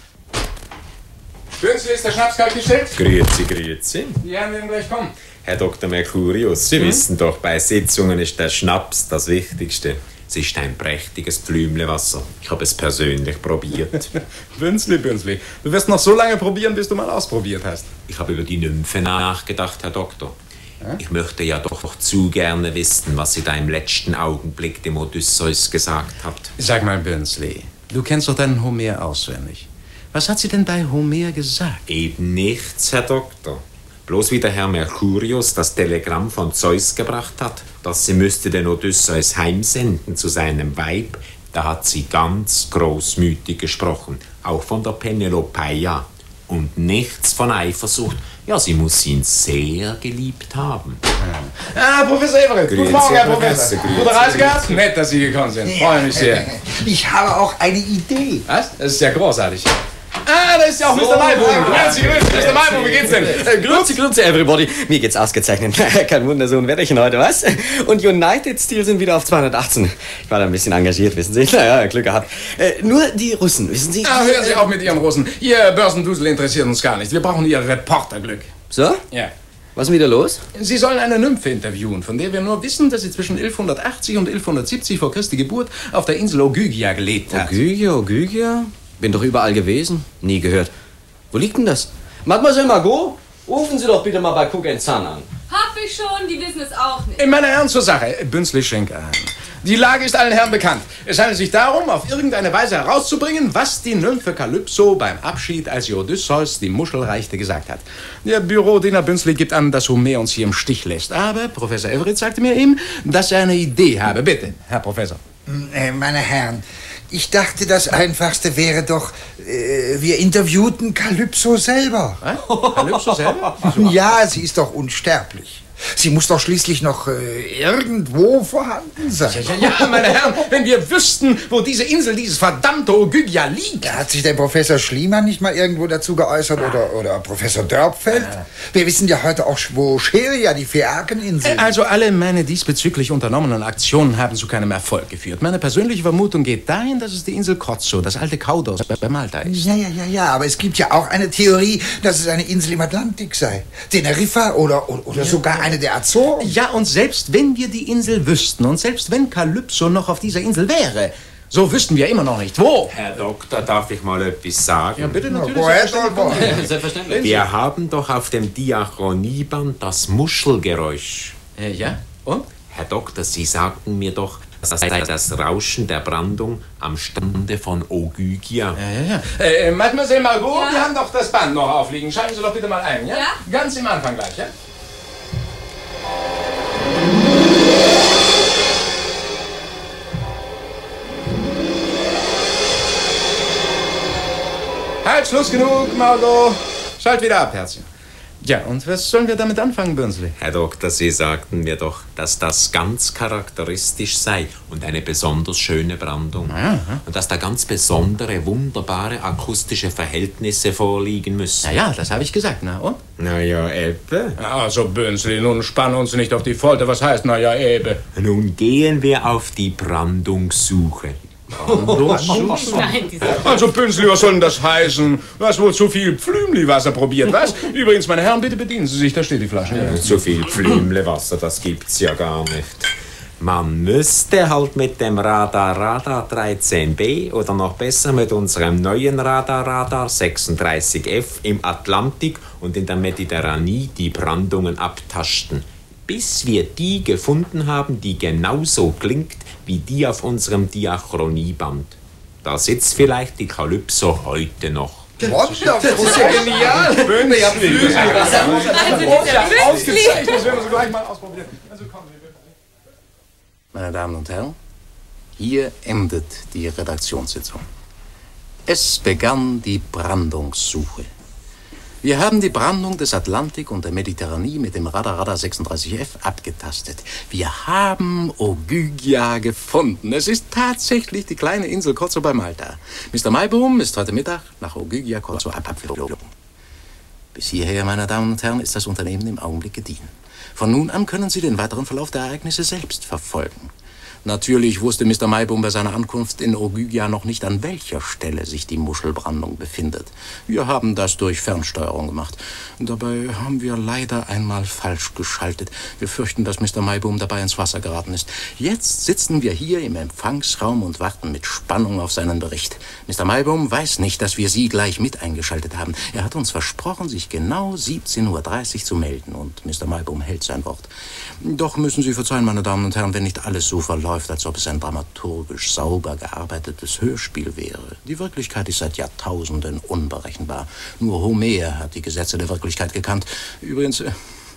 Bünzli, ist der Schnaps kalt gestellt? Grüezi, grüezi. Ja, wir werden gleich kommen. Herr Doktor Mercurius, Sie hm? wissen doch, bei Sitzungen ist der Schnaps das Wichtigste. Es ist ein prächtiges Blümlewasser. Ich habe es persönlich probiert. Bünzli, Bünzli, du wirst noch so lange probieren, bis du mal ausprobiert hast. Ich habe über die Nymphe nachgedacht, Herr Doktor. Ja? Ich möchte ja doch zu gerne wissen, was sie da im letzten Augenblick dem Odysseus gesagt hat. Sag mal, Bünzli, du kennst doch deinen Homer auswendig. Was hat sie denn bei Homer gesagt? Eben nichts, Herr Doktor. Bloß wie der Herr Mercurius das Telegramm von Zeus gebracht hat, dass sie müsste den Odysseus heimsenden zu seinem Weib, da hat sie ganz großmütig gesprochen, auch von der Penelopeia. Und nichts von Eifersucht. Ja, sie muss ihn sehr geliebt haben. Ah, Professor Everett. Guten Morgen, Herr Professor. Gute Reise gehabt? Nett, dass Sie gekommen sind. Freue mich sehr. Ich habe auch eine Idee. Was? Das ist ja großartig. Ah, da ist ja auch so, Mister Maibaum. Grüezi, grüezi, Mister Maibaum, wie geht's denn? Äh, grüezi, grüezi, everybody. Mir geht's ausgezeichnet. Kein Wunder, so ein Wetterchen heute, was? Und United Steel sind wieder auf zweihundertachtzehn. Ich war da ein bisschen engagiert, wissen Sie. Naja, Glück gehabt. Äh, nur die Russen, wissen Sie? Ah, hören Sie auf mit Ihrem Russen. Ihr Börsendusel interessiert uns gar nicht. Wir brauchen Ihr Reporterglück. So? Ja. Was ist denn wieder los? Sie sollen eine Nymphe interviewen, von der wir nur wissen, dass sie zwischen elfhundertachtzig und elfhundertsiebzig vor Christi Geburt auf der Insel Ogygia gelebt hat. Ogygia, Ogygia? Bin doch überall gewesen. Nie gehört. Wo liegt denn das? Mademoiselle Margot, rufen Sie doch bitte mal bei Cook and Son an. Hab ich schon, die wissen es auch nicht. Meine Herren, zur Sache. Bünzli, schenk ein. Die Lage ist allen Herren bekannt. Es handelt sich darum, auf irgendeine Weise herauszubringen, was die Nymphe Kalypso beim Abschied, als ihr Odysseus die Muschel reichte, gesagt hat. Der Bürodiener Bünzli gibt an, dass Homer uns hier im Stich lässt. Aber Professor Everett sagte mir eben, dass er eine Idee habe. Bitte, Herr Professor. Meine Herren, ich dachte, das Einfachste wäre doch, äh, wir interviewten Kalypso selber. Was? Kalypso selber? Ja, sie ist doch unsterblich. Sie muss doch schließlich noch äh, irgendwo vorhanden sein. Ja, ja, ja, meine Herren, wenn wir wüssten, wo diese Insel, dieses verdammte Ogygia liegt. Hat sich der Professor Schliemann nicht mal irgendwo dazu geäußert oder, oder Professor Dörpfeld? Ja. Wir wissen ja heute auch, wo Scheria, die Phäakeninsel. Also alle meine diesbezüglich unternommenen Aktionen haben zu keinem Erfolg geführt. Meine persönliche Vermutung geht dahin, dass es die Insel Krozzo, das alte Kaudos bei Malta ist. Ja, ja, ja, ja, aber es gibt ja auch eine Theorie, dass es eine Insel im Atlantik sei. Teneriffa oder, oder, oder ja, sogar eine der Azoren. Ja, und selbst wenn wir die Insel wüssten und selbst wenn Kalypso noch auf dieser Insel wäre, So wüssten wir immer noch nicht, wo. Herr Doktor, darf ich mal etwas sagen? Ja, bitte, natürlich. Woher Selbstverständlich. Selbstverständlich. Wir haben doch auf dem Diachronieband das Muschelgeräusch. Äh, ja? Und? Herr Doktor, Sie sagten mir doch, das sei das Rauschen der Brandung am Stande von Ogygia. Ja, ja, ja. Äh, Mademoiselle Margot, ja. Wir haben doch das Band noch aufliegen. Schalten Sie doch bitte mal ein, ja? Ja. Ganz im Anfang gleich, ja? Halt, Schluss genug, Margot. Schalt wieder ab, Herzchen. Ja, und was sollen wir damit anfangen, Bürnsley? Herr Doktor, Sie sagten mir doch, dass das ganz charakteristisch sei und eine besonders schöne Brandung. Ja, ja. Und dass da ganz besondere, wunderbare akustische Verhältnisse vorliegen müssen. Na ja, das habe ich gesagt, na und? Na ja, Ebbe. Also, Bürnsley, nun spann uns nicht auf die Folter. Was heißt, na ja, Ebbe? Nun gehen wir auf die Brandungssuche. Nein, Also, Bünzli, was soll denn das heißen? Du hast wohl zu viel Pflümli-Wasser probiert, was? Übrigens, meine Herren, bitte bedienen Sie sich, da steht die Flasche. Ja, zu viel Pflümlewasser, das gibt's ja gar nicht. Man müsste halt mit dem Radar Radar dreizehn b oder noch besser mit unserem neuen Radar Radar sechsunddreißig F im Atlantik und in der Mediterranee die Brandungen abtasten, bis wir die gefunden haben, die genauso klingt wie die auf unserem Diachronieband. Da sitzt vielleicht die Kalypso heute noch. Was? Das ist ja genial! Bünzli, ja, Pflümli. Ausgezeichnet, das werden wir so gleich mal ausprobieren. Also kommen Sie, meine Damen und Herren, hier endet die Redaktionssitzung. Es begann die Brandungssuche. Wir haben die Brandung des Atlantik und der Mediterranee mit dem Radar Radar sechsunddreißig F abgetastet. Wir haben Ogygia gefunden. Es ist tatsächlich die kleine Insel Korzo bei Malta. Mister Maibohm ist heute Mittag nach Ogygia Korzo abgeflogen. Bis hierher, meine Damen und Herren, ist das Unternehmen im Augenblick gediehen. Von nun an können Sie den weiteren Verlauf der Ereignisse selbst verfolgen. Natürlich wusste Mister Maibohm bei seiner Ankunft in Ogygia noch nicht, an welcher Stelle sich die Muschelbrandung befindet. Wir haben das durch Fernsteuerung gemacht. Dabei haben wir leider einmal falsch geschaltet. Wir fürchten, dass Mister Maibohm dabei ins Wasser geraten ist. Jetzt sitzen wir hier im Empfangsraum und warten mit Spannung auf seinen Bericht. Mister Maibohm weiß nicht, dass wir Sie gleich mit eingeschaltet haben. Er hat uns versprochen, sich genau siebzehn Uhr dreißig zu melden. Und Mister Maibohm hält sein Wort. Doch müssen Sie verzeihen, meine Damen und Herren, wenn nicht alles so verläuft, als ob es ein dramaturgisch sauber gearbeitetes Hörspiel wäre. Die Wirklichkeit ist seit Jahrtausenden unberechenbar. Nur Homer hat die Gesetze der Wirklichkeit gekannt. Übrigens äh,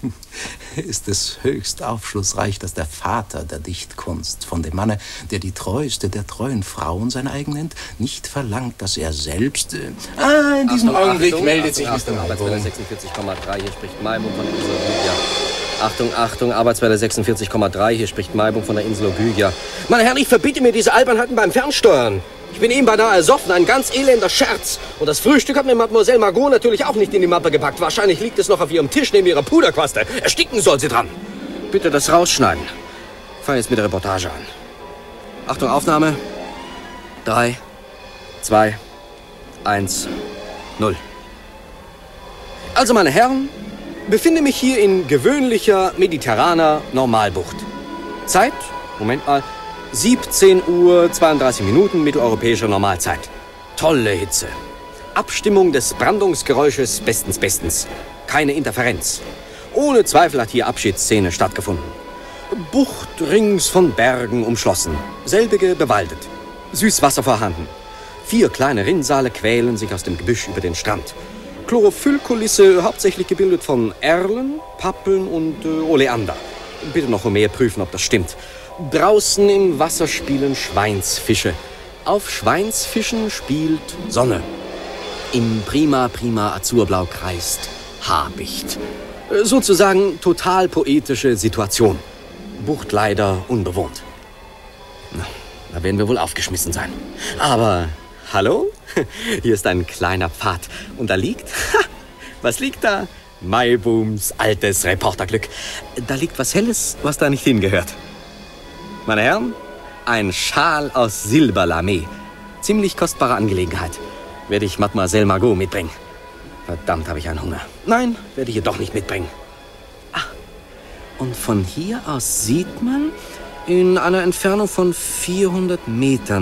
ist es höchst aufschlussreich, dass der Vater der Dichtkunst von dem Manne, der die treueste der treuen Frauen sein eigen nennt, nicht verlangt, dass er selbst... Äh, ah, in diesem Achtung, Augenblick Achtung, meldet Achtung, sich Mister Achtung, Arbeitswelle sechsundvierzig Komma drei, hier spricht Maibohm von der Insel Ogygia. Achtung, Achtung, Arbeitswelle sechsundvierzig Komma drei, hier spricht Maibohm von der Insel Ogygia. Meine Herren, ich verbiete mir diese Albernheiten beim Fernsteuern. Ich bin eben beinahe ersoffen, ein ganz elender Scherz. Und das Frühstück hat mir Mademoiselle Margot natürlich auch nicht in die Mappe gepackt. Wahrscheinlich liegt es noch auf ihrem Tisch neben ihrer Puderquaste. Ersticken soll sie dran. Bitte das rausschneiden. Ich fange jetzt mit der Reportage an. Achtung, Aufnahme. Drei, zwei, eins, null. Also, meine Herren, befinde mich hier in gewöhnlicher mediterraner Normalbucht. Zeit, Moment mal, siebzehn Uhr zweiunddreißig Minuten mitteleuropäischer Normalzeit. Tolle Hitze. Abstimmung des Brandungsgeräusches bestens bestens. Keine Interferenz. Ohne Zweifel hat hier Abschiedsszene stattgefunden. Bucht rings von Bergen umschlossen. Selbige bewaldet. Süßwasser vorhanden. Vier kleine Rinnsale quälen sich aus dem Gebüsch über den Strand. Chlorophyllkulisse, hauptsächlich gebildet von Erlen, Pappeln und äh, Oleander. Bitte noch mehr prüfen, ob das stimmt. Draußen im Wasser spielen Schweinsfische. Auf Schweinsfischen spielt Sonne. Im prima, prima Azurblau kreist Habicht. Äh, sozusagen total poetische Situation. Bucht leider unbewohnt. Na, da werden wir wohl aufgeschmissen sein. Aber, hallo? Hier ist ein kleiner Pfad. Und da liegt, ha, was liegt da? Maibohms altes Reporterglück. Da liegt was Helles, was da nicht hingehört. Meine Herren, ein Schal aus Silberlamé. Ziemlich kostbare Angelegenheit. Werde ich Mademoiselle Margot mitbringen. Verdammt, habe ich einen Hunger. Nein, werde ich jedoch nicht mitbringen. Ah, und von hier aus sieht man in einer Entfernung von vierhundert Metern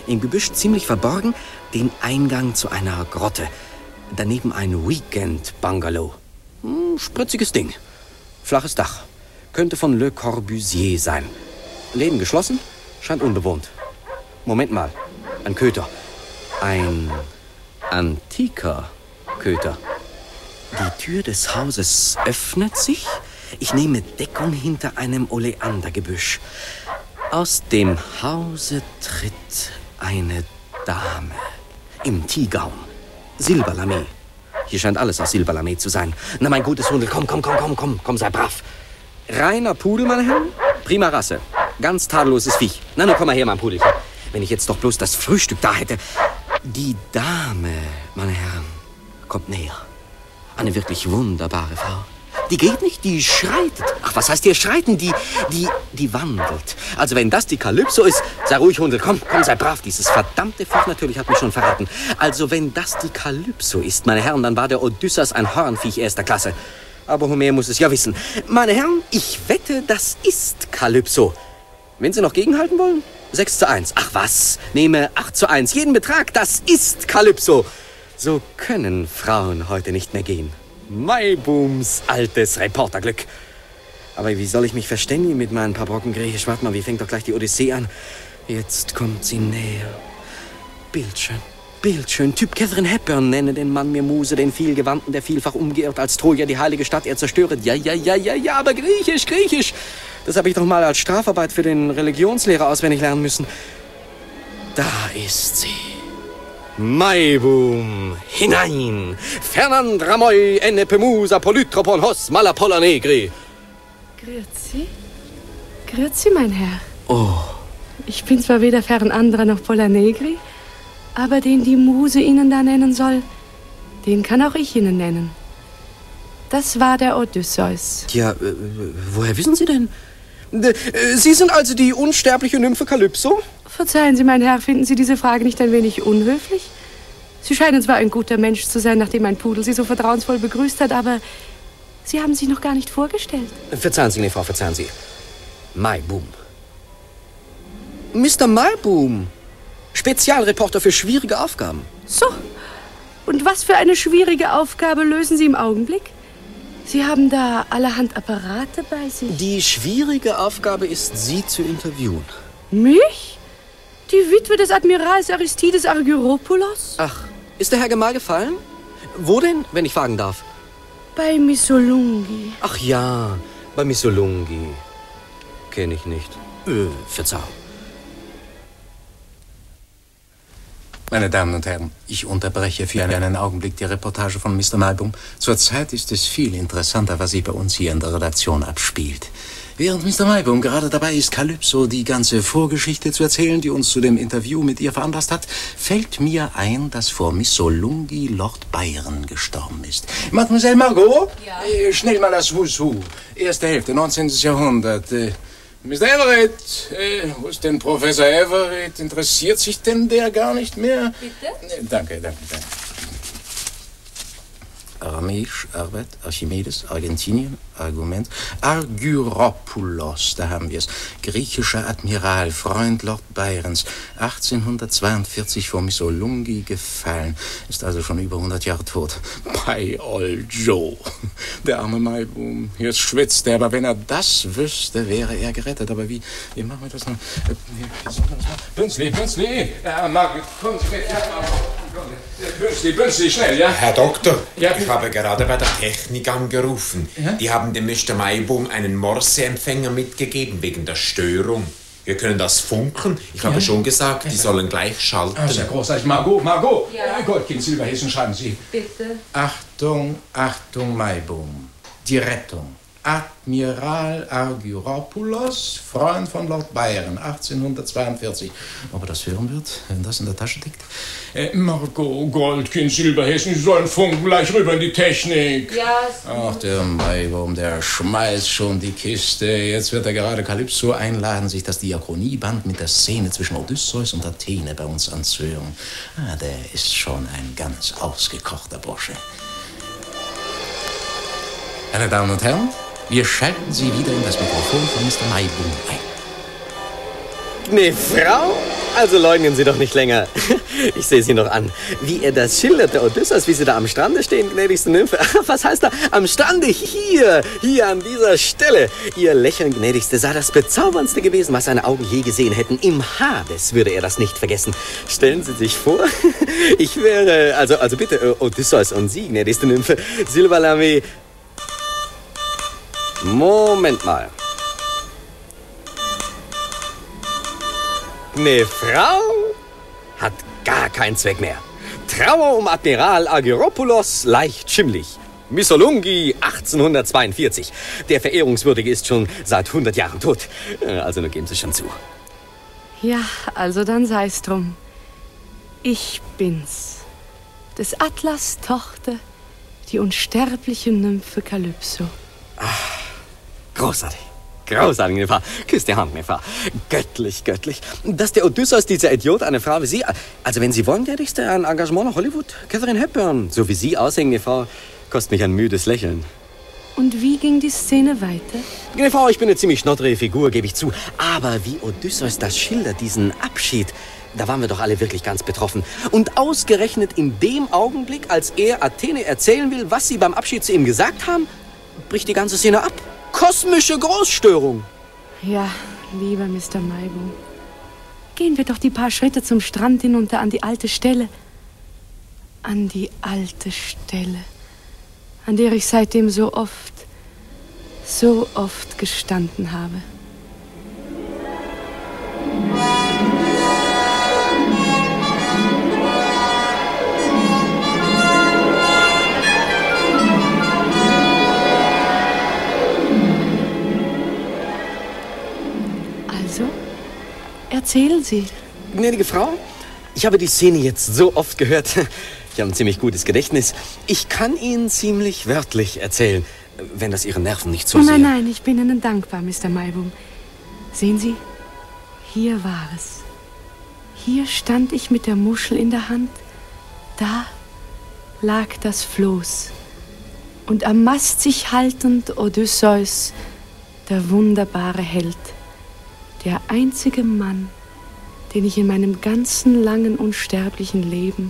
Im Gebüsch ziemlich verborgen, den Eingang zu einer Grotte. Daneben ein Weekend-Bungalow. Hm, spritziges Ding. Flaches Dach. Könnte von Le Corbusier sein. Läden geschlossen, scheint unbewohnt. Moment mal, ein Köter. Ein antiker Köter. Die Tür des Hauses öffnet sich. Ich nehme Deckung hinter einem Oleandergebüsch. Aus dem Hause tritt eine Dame. Im Tigaum. Silberlamé. Hier scheint alles aus Silberlamé zu sein. Na, mein gutes Hundel, komm, komm, komm, komm, komm, komm, sei brav. Reiner Pudel, meine Herren. Prima Rasse. Ganz tadelloses Viech. Na, nun komm mal her, mein Pudelchen. Wenn ich jetzt doch bloß das Frühstück da hätte. Die Dame, meine Herren, kommt näher. Eine wirklich wunderbare Frau. Die geht nicht, die schreitet. Ach, was heißt hier schreiten? Die, die, die wandelt. Also wenn das die Kalypso ist, sei ruhig, Hundel, komm, komm, sei brav. Dieses verdammte Viech natürlich hat mich schon verraten. Also wenn das die Kalypso ist, meine Herren, dann war der Odysseus ein Hornviech erster Klasse. Aber Homer muss es ja wissen. Meine Herren, ich wette, das ist Kalypso. Wenn Sie noch gegenhalten wollen, sechs zu eins. Ach was, nehme acht zu eins. Jeden Betrag, das ist Kalypso. So können Frauen heute nicht mehr gehen. Maibooms altes Reporterglück. Aber wie soll ich mich verständigen mit meinen paar Brocken Griechisch? Warte mal, wie fängt doch gleich die Odyssee an? Jetzt kommt sie näher. Bildschön, bildschön. Typ Catherine Hepburn, nenne den Mann mir Muse, den vielgewandten, der vielfach umgeirrt als Troja die heilige Stadt er zerstöret. Ja, ja, ja, ja, ja, aber Griechisch, Griechisch. Das habe ich doch mal als Strafarbeit für den Religionslehrer auswendig lernen müssen. Da ist sie. Maiboom, hinein! Fernand Ramoi, enne Pemusa, Polytropon, hos, Malapolla negri. Grüezi. Grüezi, mein Herr. Oh. Ich bin zwar weder Fernandra noch Polla negri, aber den die Muse Ihnen da nennen soll, den kann auch ich Ihnen nennen. Das war der Odysseus. Ja, äh, woher wissen Sie denn? Sie sind also die unsterbliche Nymphe Kalypso? Verzeihen Sie, mein Herr, finden Sie diese Frage nicht ein wenig unhöflich? Sie scheinen zwar ein guter Mensch zu sein, nachdem mein Pudel Sie so vertrauensvoll begrüßt hat, aber Sie haben sich noch gar nicht vorgestellt. Verzeihen Sie, ne, Frau, verzeihen Sie. Maiboom. Mister Maiboom. Spezialreporter für schwierige Aufgaben. So. Und was für eine schwierige Aufgabe lösen Sie im Augenblick? Sie haben da allerhand Apparate bei sich. Die schwierige Aufgabe ist, Sie zu interviewen. Mich? Die Witwe des Admirals Aristides Argyropoulos? Ach, ist der Herr Gemahl gefallen? Wo denn, wenn ich fragen darf? Bei Missolungi. Ach ja, bei Missolungi. Kenne ich nicht. Äh, Verzeihung. Meine Damen und Herren, ich unterbreche für einen Augenblick die Reportage von Mister Maiboom. Zurzeit ist es viel interessanter, was sich bei uns hier in der Redaktion abspielt. Während Mister Maiboom gerade dabei ist, Kalypso die ganze Vorgeschichte zu erzählen, die uns zu dem Interview mit ihr veranlasst hat, fällt mir ein, dass vor Missolungi Lord Byron gestorben ist. Mademoiselle Margot? Ja? Äh, schnell mal das Who's Who. Erste Hälfte, neunzehnten. Jahrhundert. Äh, Mister Everett, äh, wo ist denn Professor Everett? Interessiert sich denn der gar nicht mehr? Bitte? Äh, danke, danke, danke. Aramäisch, Arbeit, Archimedes, Argentinien, Argument. Argyropoulos, da haben wir es. Griechischer Admiral, Freund Lord Byrons, achtzehnhundertzweiundvierzig vor Missolungi gefallen. Ist also schon über hundert Jahre tot. Bei Old Joe. Der arme Maiboom. Jetzt schwitzt er, aber wenn er das wüsste, wäre er gerettet. Aber wie, wie machen wir das noch? Wie soll man das machen? Bünzli, Bünzli! Ja, Margit, kommen Sie mit. Ja, Bünzli, Bünzli, schnell, ja? Herr Doktor, ja, ich habe gerade bei der Technik angerufen. Ja? Die haben dem Mister Maiboom einen Morse-Empfänger mitgegeben, wegen der Störung. Wir können das funken. Ich ja. habe schon gesagt, die ja. sollen gleich schalten. Ah, sehr großartig. Margot, Margot! Ja. Goldkind, Silberhessen, schreiben Sie. Bitte. Achtung, Achtung, Maiboom. Die Rettung. Admiral Argyropoulos, Freund von Lord Byron, achtzehnhundertzweiundvierzig. Ob er das hören wird, wenn das in der Tasche liegt? Äh, Margot, Goldkind, Silberhessen, Sie sollen funken gleich rüber in die Technik. Ja, Ach, der Maiboom, der schmeißt schon die Kiste. Jetzt wird er gerade Kalypso einladen, sich das Diakronieband mit der Szene zwischen Odysseus und Athene bei uns anzuhören. Ah, der ist schon ein ganz ausgekochter Bursche. Meine Damen und Herren, wir schalten Sie wieder in das Mikrofon von Mister Maiboom ein. Ne Frau, Also leugnen Sie doch nicht länger. Ich sehe Sie noch an, wie er das schilderte, Odysseus, wie Sie da am Strande stehen, gnädigste Nymphe. Was heißt da? Am Strande, hier, hier an dieser Stelle. Ihr Lächeln, gnädigste, sei das bezauberndste gewesen, was seine Augen je gesehen hätten. Im Hades würde er das nicht vergessen. Stellen Sie sich vor, ich wäre, also, also bitte, Odysseus und Sie, gnädigste Nymphe, Silvalame. Moment mal. Ne Frau hat gar keinen Zweck mehr. Trauer um Admiral Argyropoulos leicht schimmlig. Missolungi achtzehnhundertzweiundvierzig. Der Verehrungswürdige ist schon seit hundert Jahren tot. Also nur geben Sie schon zu. Ja, also dann sei's drum. Ich bin's. Des Atlas Tochter, die unsterbliche Nymphe Kalypso. Ach, großartig. Großartig, Nefar. Küss die Hand, Nefar. Göttlich, göttlich. Dass der Odysseus, dieser Idiot, eine Frau wie Sie... Also wenn Sie wollen, gnädigste, ein Engagement nach Hollywood. Catherine Hepburn. So wie Sie aussehen, Nefar, kostet mich ein müdes Lächeln. Und wie ging die Szene weiter? Nefar, ich bin eine ziemlich schnottrige Figur, gebe ich zu. Aber wie Odysseus das schildert, diesen Abschied, da waren wir doch alle wirklich ganz betroffen. Und ausgerechnet in dem Augenblick, als er Athene erzählen will, was sie beim Abschied zu ihm gesagt haben, bricht die ganze Szene ab. Kosmische Großstörung. Ja, lieber Mister Maibohm, gehen wir doch die paar Schritte zum Strand hinunter an die alte Stelle. An die alte Stelle, an der ich seitdem so oft, so oft gestanden habe. Erzählen Sie. Gnädige Frau, ich habe die Szene jetzt so oft gehört. Ich habe ein ziemlich gutes Gedächtnis. Ich kann Ihnen ziemlich wörtlich erzählen, wenn das Ihren Nerven nicht so oh, sehr... Nein, nein, ich bin Ihnen dankbar, Mister Maibohm. Sehen Sie, hier war es. Hier stand ich mit der Muschel in der Hand. Da lag das Floß. Und am Mast sich haltend Odysseus, der wunderbare Held. Der einzige Mann, den ich in meinem ganzen langen unsterblichen Leben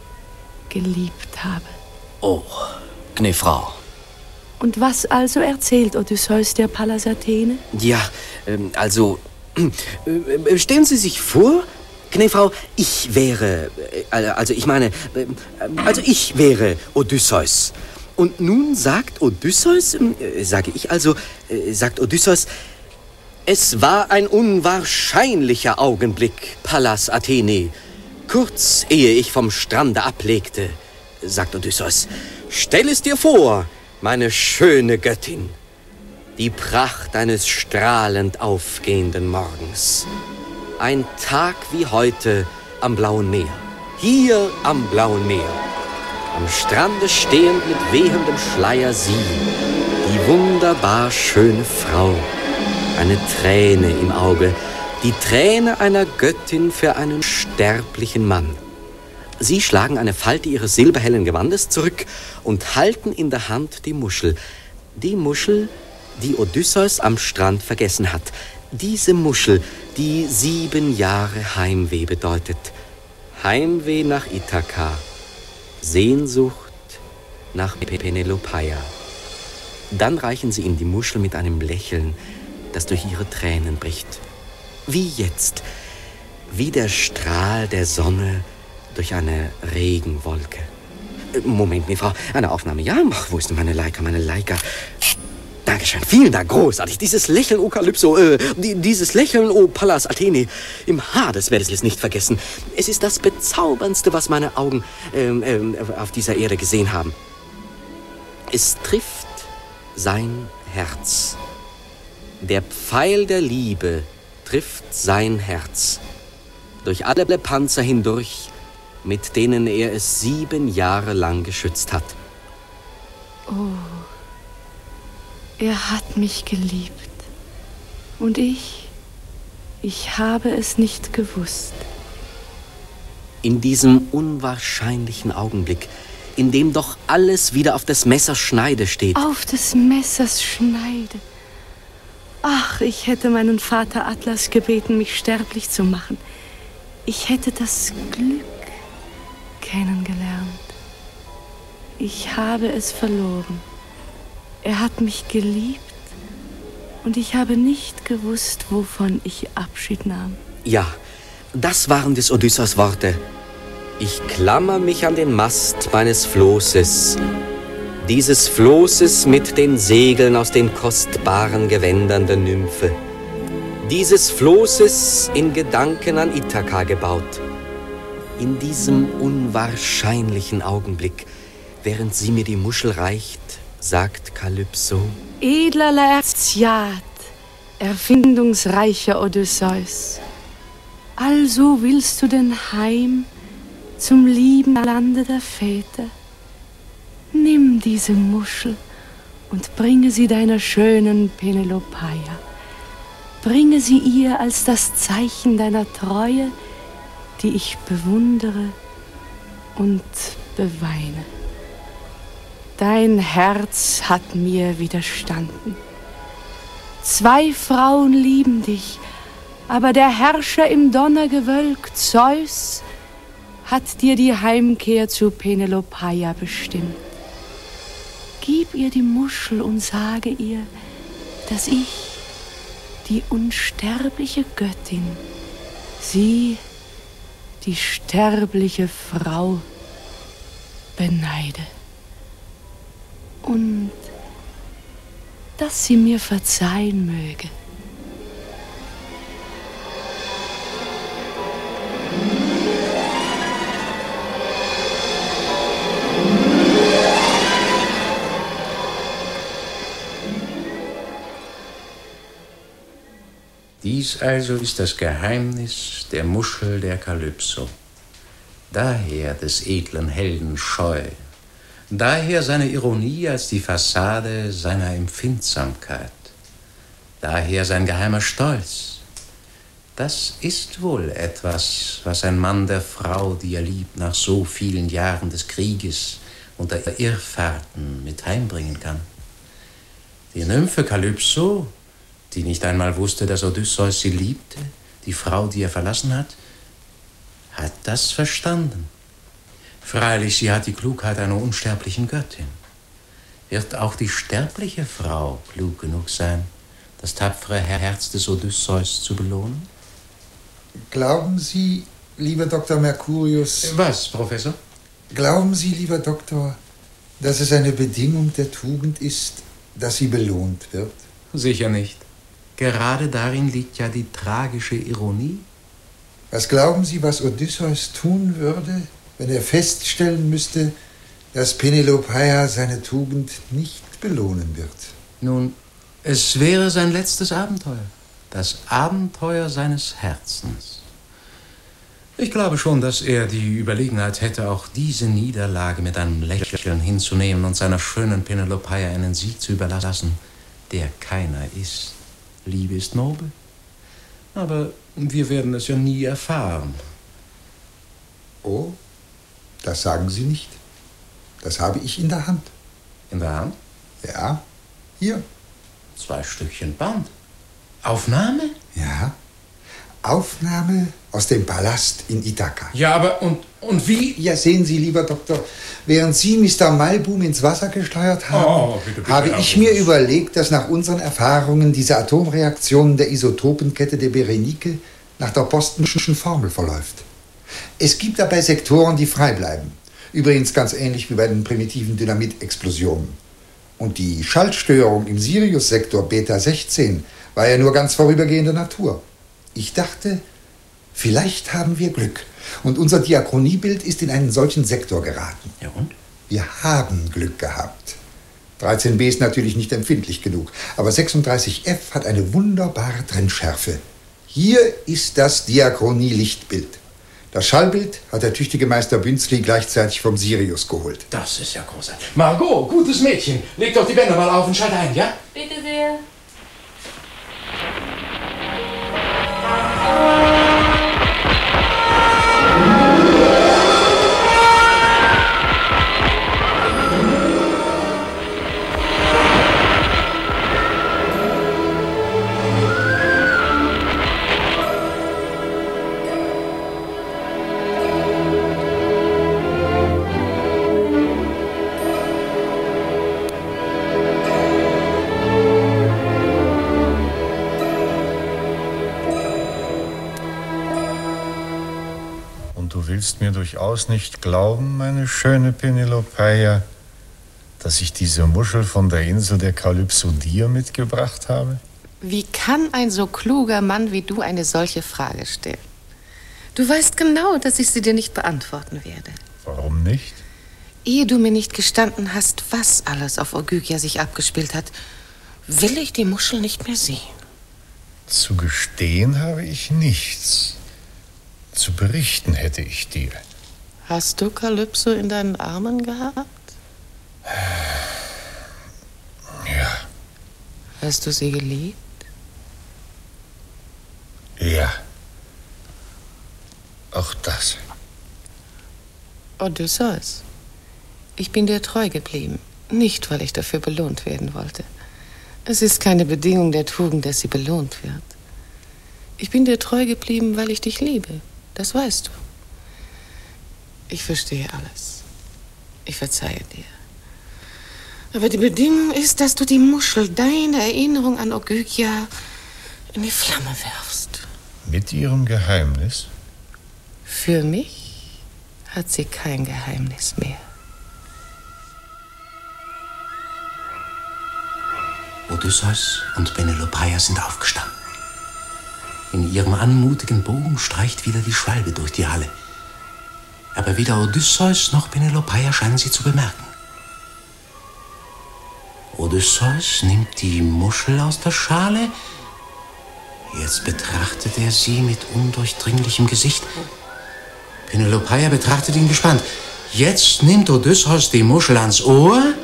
geliebt habe. Oh, gnä Frau. Und was also erzählt Odysseus der Pallas Athene? Ja, ähm, also, äh, stellen Sie sich vor, gnä Frau, ich wäre, äh, also ich meine, äh, also ich wäre Odysseus. Und nun sagt Odysseus, äh, sage ich also, äh, sagt Odysseus, es war ein unwahrscheinlicher Augenblick, Pallas Athene. Kurz ehe ich vom Strande ablegte, sagt Odysseus, stell es dir vor, meine schöne Göttin, die Pracht eines strahlend aufgehenden Morgens. Ein Tag wie heute am Blauen Meer, hier am Blauen Meer. Am Strande stehend mit wehendem Schleier sie, die wunderbar schöne Frau. Eine Träne im Auge, die Träne einer Göttin für einen sterblichen Mann. Sie schlagen eine Falte ihres silberhellen Gewandes zurück und halten in der Hand die Muschel. Die Muschel, die Odysseus am Strand vergessen hat. Diese Muschel, die sieben Jahre Heimweh bedeutet. Heimweh nach Ithaka. Sehnsucht nach Penelopeia. Dann reichen sie ihm die Muschel mit einem Lächeln, das durch ihre Tränen bricht. Wie jetzt, wie der Strahl der Sonne durch eine Regenwolke. Moment, meine Frau, eine Aufnahme, ja? Ach, wo ist denn meine Leica, meine Leica? Dankeschön, vielen Dank, großartig. Dieses Lächeln, o Kalypso, äh, dieses Lächeln, o Pallas Athene. Im Hades werde ich es nicht vergessen. Es ist das Bezauberndste, was meine Augen ähm, ähm, auf dieser Erde gesehen haben. Es trifft sein Herz. Der Pfeil der Liebe trifft sein Herz. Durch alle Panzer hindurch, mit denen er es sieben Jahre lang geschützt hat. Oh, er hat mich geliebt. Und ich, ich habe es nicht gewusst. In diesem unwahrscheinlichen Augenblick, in dem doch alles wieder auf des Messers Schneide steht. Auf des Messers Schneide. Ach, ich hätte meinen Vater Atlas gebeten, mich sterblich zu machen. ich hätte das Glück kennengelernt. Ich habe es verloren. Er hat mich geliebt und ich habe nicht gewusst, wovon ich Abschied nahm. Ja, das waren des Odysseus Worte. Ich klammer mich an den Mast meines Flosses. Dieses Flosses mit den Segeln aus den kostbaren Gewändern der Nymphe. Dieses Flosses in Gedanken an Ithaka gebaut. In diesem unwahrscheinlichen Augenblick, während sie mir die Muschel reicht, sagt Kalypso: Edler Laertiad, erfindungsreicher Odysseus, also willst du denn heim zum lieben Lande der Väter? Nimm diese Muschel und bringe sie deiner schönen Penelopeia. Bringe sie ihr als das Zeichen deiner Treue, die ich bewundere und beweine. Dein Herz hat mir widerstanden. Zwei Frauen lieben dich, aber der Herrscher im Donnergewölk, Zeus, hat dir die Heimkehr zu Penelopeia bestimmt. Gib ihr die Muschel und sage ihr, dass ich, die unsterbliche Göttin, sie, die sterbliche Frau, beneide. Und dass sie mir verzeihen möge. Dies also ist das Geheimnis der Muschel der Kalypso. Daher des edlen Helden Scheu. Daher seine Ironie als die Fassade seiner Empfindsamkeit. Daher sein geheimer Stolz. Das ist wohl etwas, was ein Mann der Frau, die er liebt, nach so vielen Jahren des Krieges und der Irrfahrten mit heimbringen kann. Die Nymphe Kalypso, die nicht einmal wusste, dass Odysseus sie liebte, die Frau, die er verlassen hat, hat das verstanden. Freilich, sie hat die Klugheit einer unsterblichen Göttin. Wird auch die sterbliche Frau klug genug sein, das tapfere Herz des Odysseus zu belohnen? Glauben Sie, lieber Doktor Mercurius... Was, Professor? Glauben Sie, lieber Doktor, dass es eine Bedingung der Tugend ist, dass sie belohnt wird? Sicher nicht. Gerade darin liegt ja die tragische Ironie. Was glauben Sie, was Odysseus tun würde, wenn er feststellen müsste, dass Penelopeia seine Tugend nicht belohnen wird? Nun, es wäre sein letztes Abenteuer. Das Abenteuer seines Herzens. Ich glaube schon, dass er die Überlegenheit hätte, auch diese Niederlage mit einem Lächeln hinzunehmen und seiner schönen Penelopeia einen Sieg zu überlassen, der keiner ist. Liebe ist nobel. Aber wir werden es ja nie erfahren. Oh, das sagen Sie nicht. Das habe ich in der Hand. In der Hand? Ja, hier. Zwei Stückchen Band. Aufnahme? Ja, Aufnahme aus dem Palast in Ithaka. Ja, aber und, und wie? Ja, sehen Sie, lieber Doktor, während Sie Mister Malboom ins Wasser gesteuert haben, oh, bitte, bitte, habe ich mir überlegt, dass nach unseren Erfahrungen diese Atomreaktion der Isotopenkette der Berenike nach der Bostonschen Formel verläuft. Es gibt dabei Sektoren, die frei bleiben. Übrigens ganz ähnlich wie bei den primitiven Dynamitexplosionen. Und die Schaltstörung im Sirius-Sektor Beta sechzehn war ja nur ganz vorübergehender Natur. Ich dachte, vielleicht haben wir Glück. Und unser Diachroniebild ist in einen solchen Sektor geraten. Ja und? Wir haben Glück gehabt. dreizehn b ist natürlich nicht empfindlich genug, aber sechsunddreißig f hat eine wunderbare Trennschärfe. Hier ist das Diachronie-Lichtbild. Das Schallbild hat der tüchtige Meister Bünzli gleichzeitig vom Sirius geholt. Das ist ja großartig. Margot, gutes Mädchen, leg doch die Bänder mal auf und schalt ein, ja? Bitte sehr. du willst mir durchaus nicht glauben, meine schöne Penelopeia, dass ich diese Muschel von der Insel der Kalypso dir mitgebracht habe? Wie kann ein so kluger Mann wie du eine solche Frage stellen? Du weißt genau, dass ich sie dir nicht beantworten werde. Warum nicht? Ehe du mir nicht gestanden hast, was alles auf Ogygia sich abgespielt hat, will ich die Muschel nicht mehr sehen. Zu gestehen habe ich nichts. Zu berichten hätte ich dir. Hast du Kalypso in deinen Armen gehabt? Ja. Hast du sie geliebt? Ja. Auch das. Odysseus, ich bin dir treu geblieben. Nicht, weil ich dafür belohnt werden wollte. Es ist keine Bedingung der Tugend, dass sie belohnt wird. Ich bin dir treu geblieben, weil ich dich liebe. Das weißt du. Ich verstehe alles. Ich verzeihe dir. Aber die Bedingung ist, dass du die Muschel, deine Erinnerung an Ogygia, in die Flamme wirfst. Mit ihrem Geheimnis? Für mich hat sie kein Geheimnis mehr. Odysseus und Penelopeia sind aufgestanden. In ihrem anmutigen Bogen streicht wieder die Schwalbe durch die Halle. Aber weder Odysseus noch Penelopeia scheinen sie zu bemerken. Odysseus nimmt die Muschel aus der Schale. Jetzt betrachtet er sie mit undurchdringlichem Gesicht. Penelopeia betrachtet ihn gespannt. Jetzt nimmt Odysseus die Muschel ans Ohr.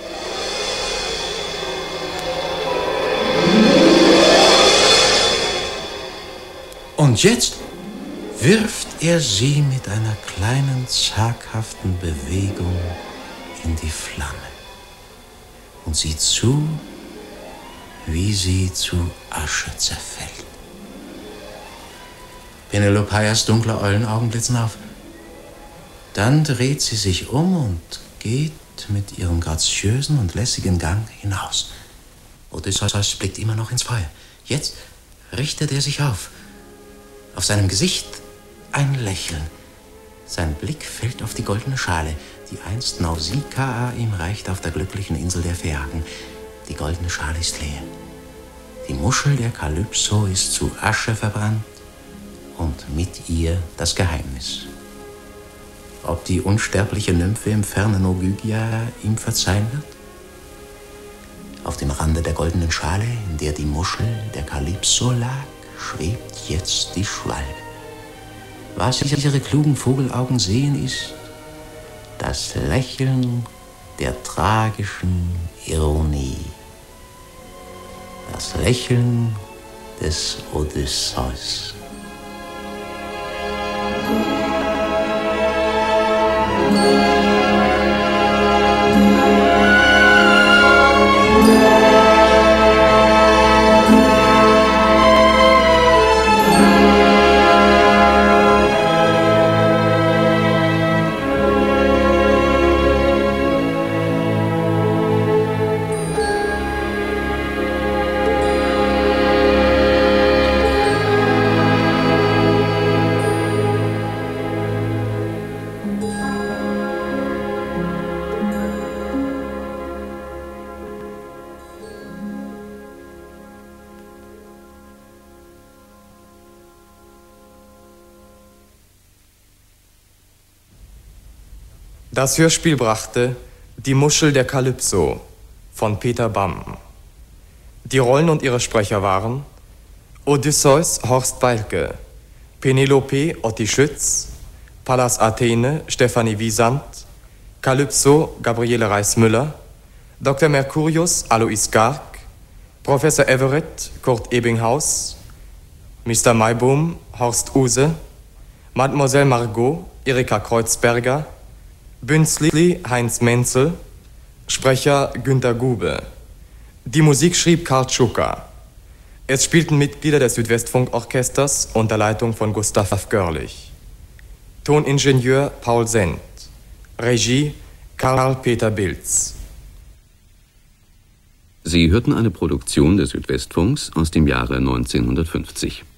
Und jetzt wirft er sie mit einer kleinen, zaghaften Bewegung in die Flamme und sieht zu, wie sie zu Asche zerfällt. Penelopeias dunkle Eulenaugen blitzen auf. Dann dreht sie sich um und geht mit ihrem graziösen und lässigen Gang hinaus. Odysseus blickt immer noch ins Feuer. Jetzt richtet er sich auf. Auf seinem Gesicht ein Lächeln. Sein Blick fällt auf die goldene Schale, die einst Nausikaa ihm reicht auf der glücklichen Insel der Phäaken. Die goldene Schale ist leer. Die Muschel der Kalypso ist zu Asche verbrannt und mit ihr das Geheimnis. Ob die unsterbliche Nymphe im fernen Ogygia ihm verzeihen wird? Auf dem Rande der goldenen Schale, in der die Muschel der Kalypso lag, schwebt jetzt die Schwalbe. Was ihre klugen Vogelaugen sehen, ist das Lächeln der tragischen Ironie. Das Lächeln des Odysseus. Das Hörspiel brachte Die Muschel der Kalypso von Peter Bamm. Die Rollen und ihre Sprecher waren Odysseus Horst Weilke, Penelope Otti Schütz, Pallas Athene Stefanie Wiesand, Kalypso Gabriele Reismüller, Doktor Mercurius Alois Garg, Professor Everett Kurt Ebbinghaus, Mister Maibohm Horst Use, Mademoiselle Margot Erika Kreuzberger, Bünzli Heinz Menzel, Sprecher Günter Gube. Die Musik schrieb Karl Tschuka. Es spielten Mitglieder des Südwestfunkorchesters unter Leitung von Gustav Görlich. Toningenieur Paul Sendt. Regie Karl-Peter Bilz. Sie hörten eine Produktion des Südwestfunks aus dem Jahre neunzehnhundertfünfzig.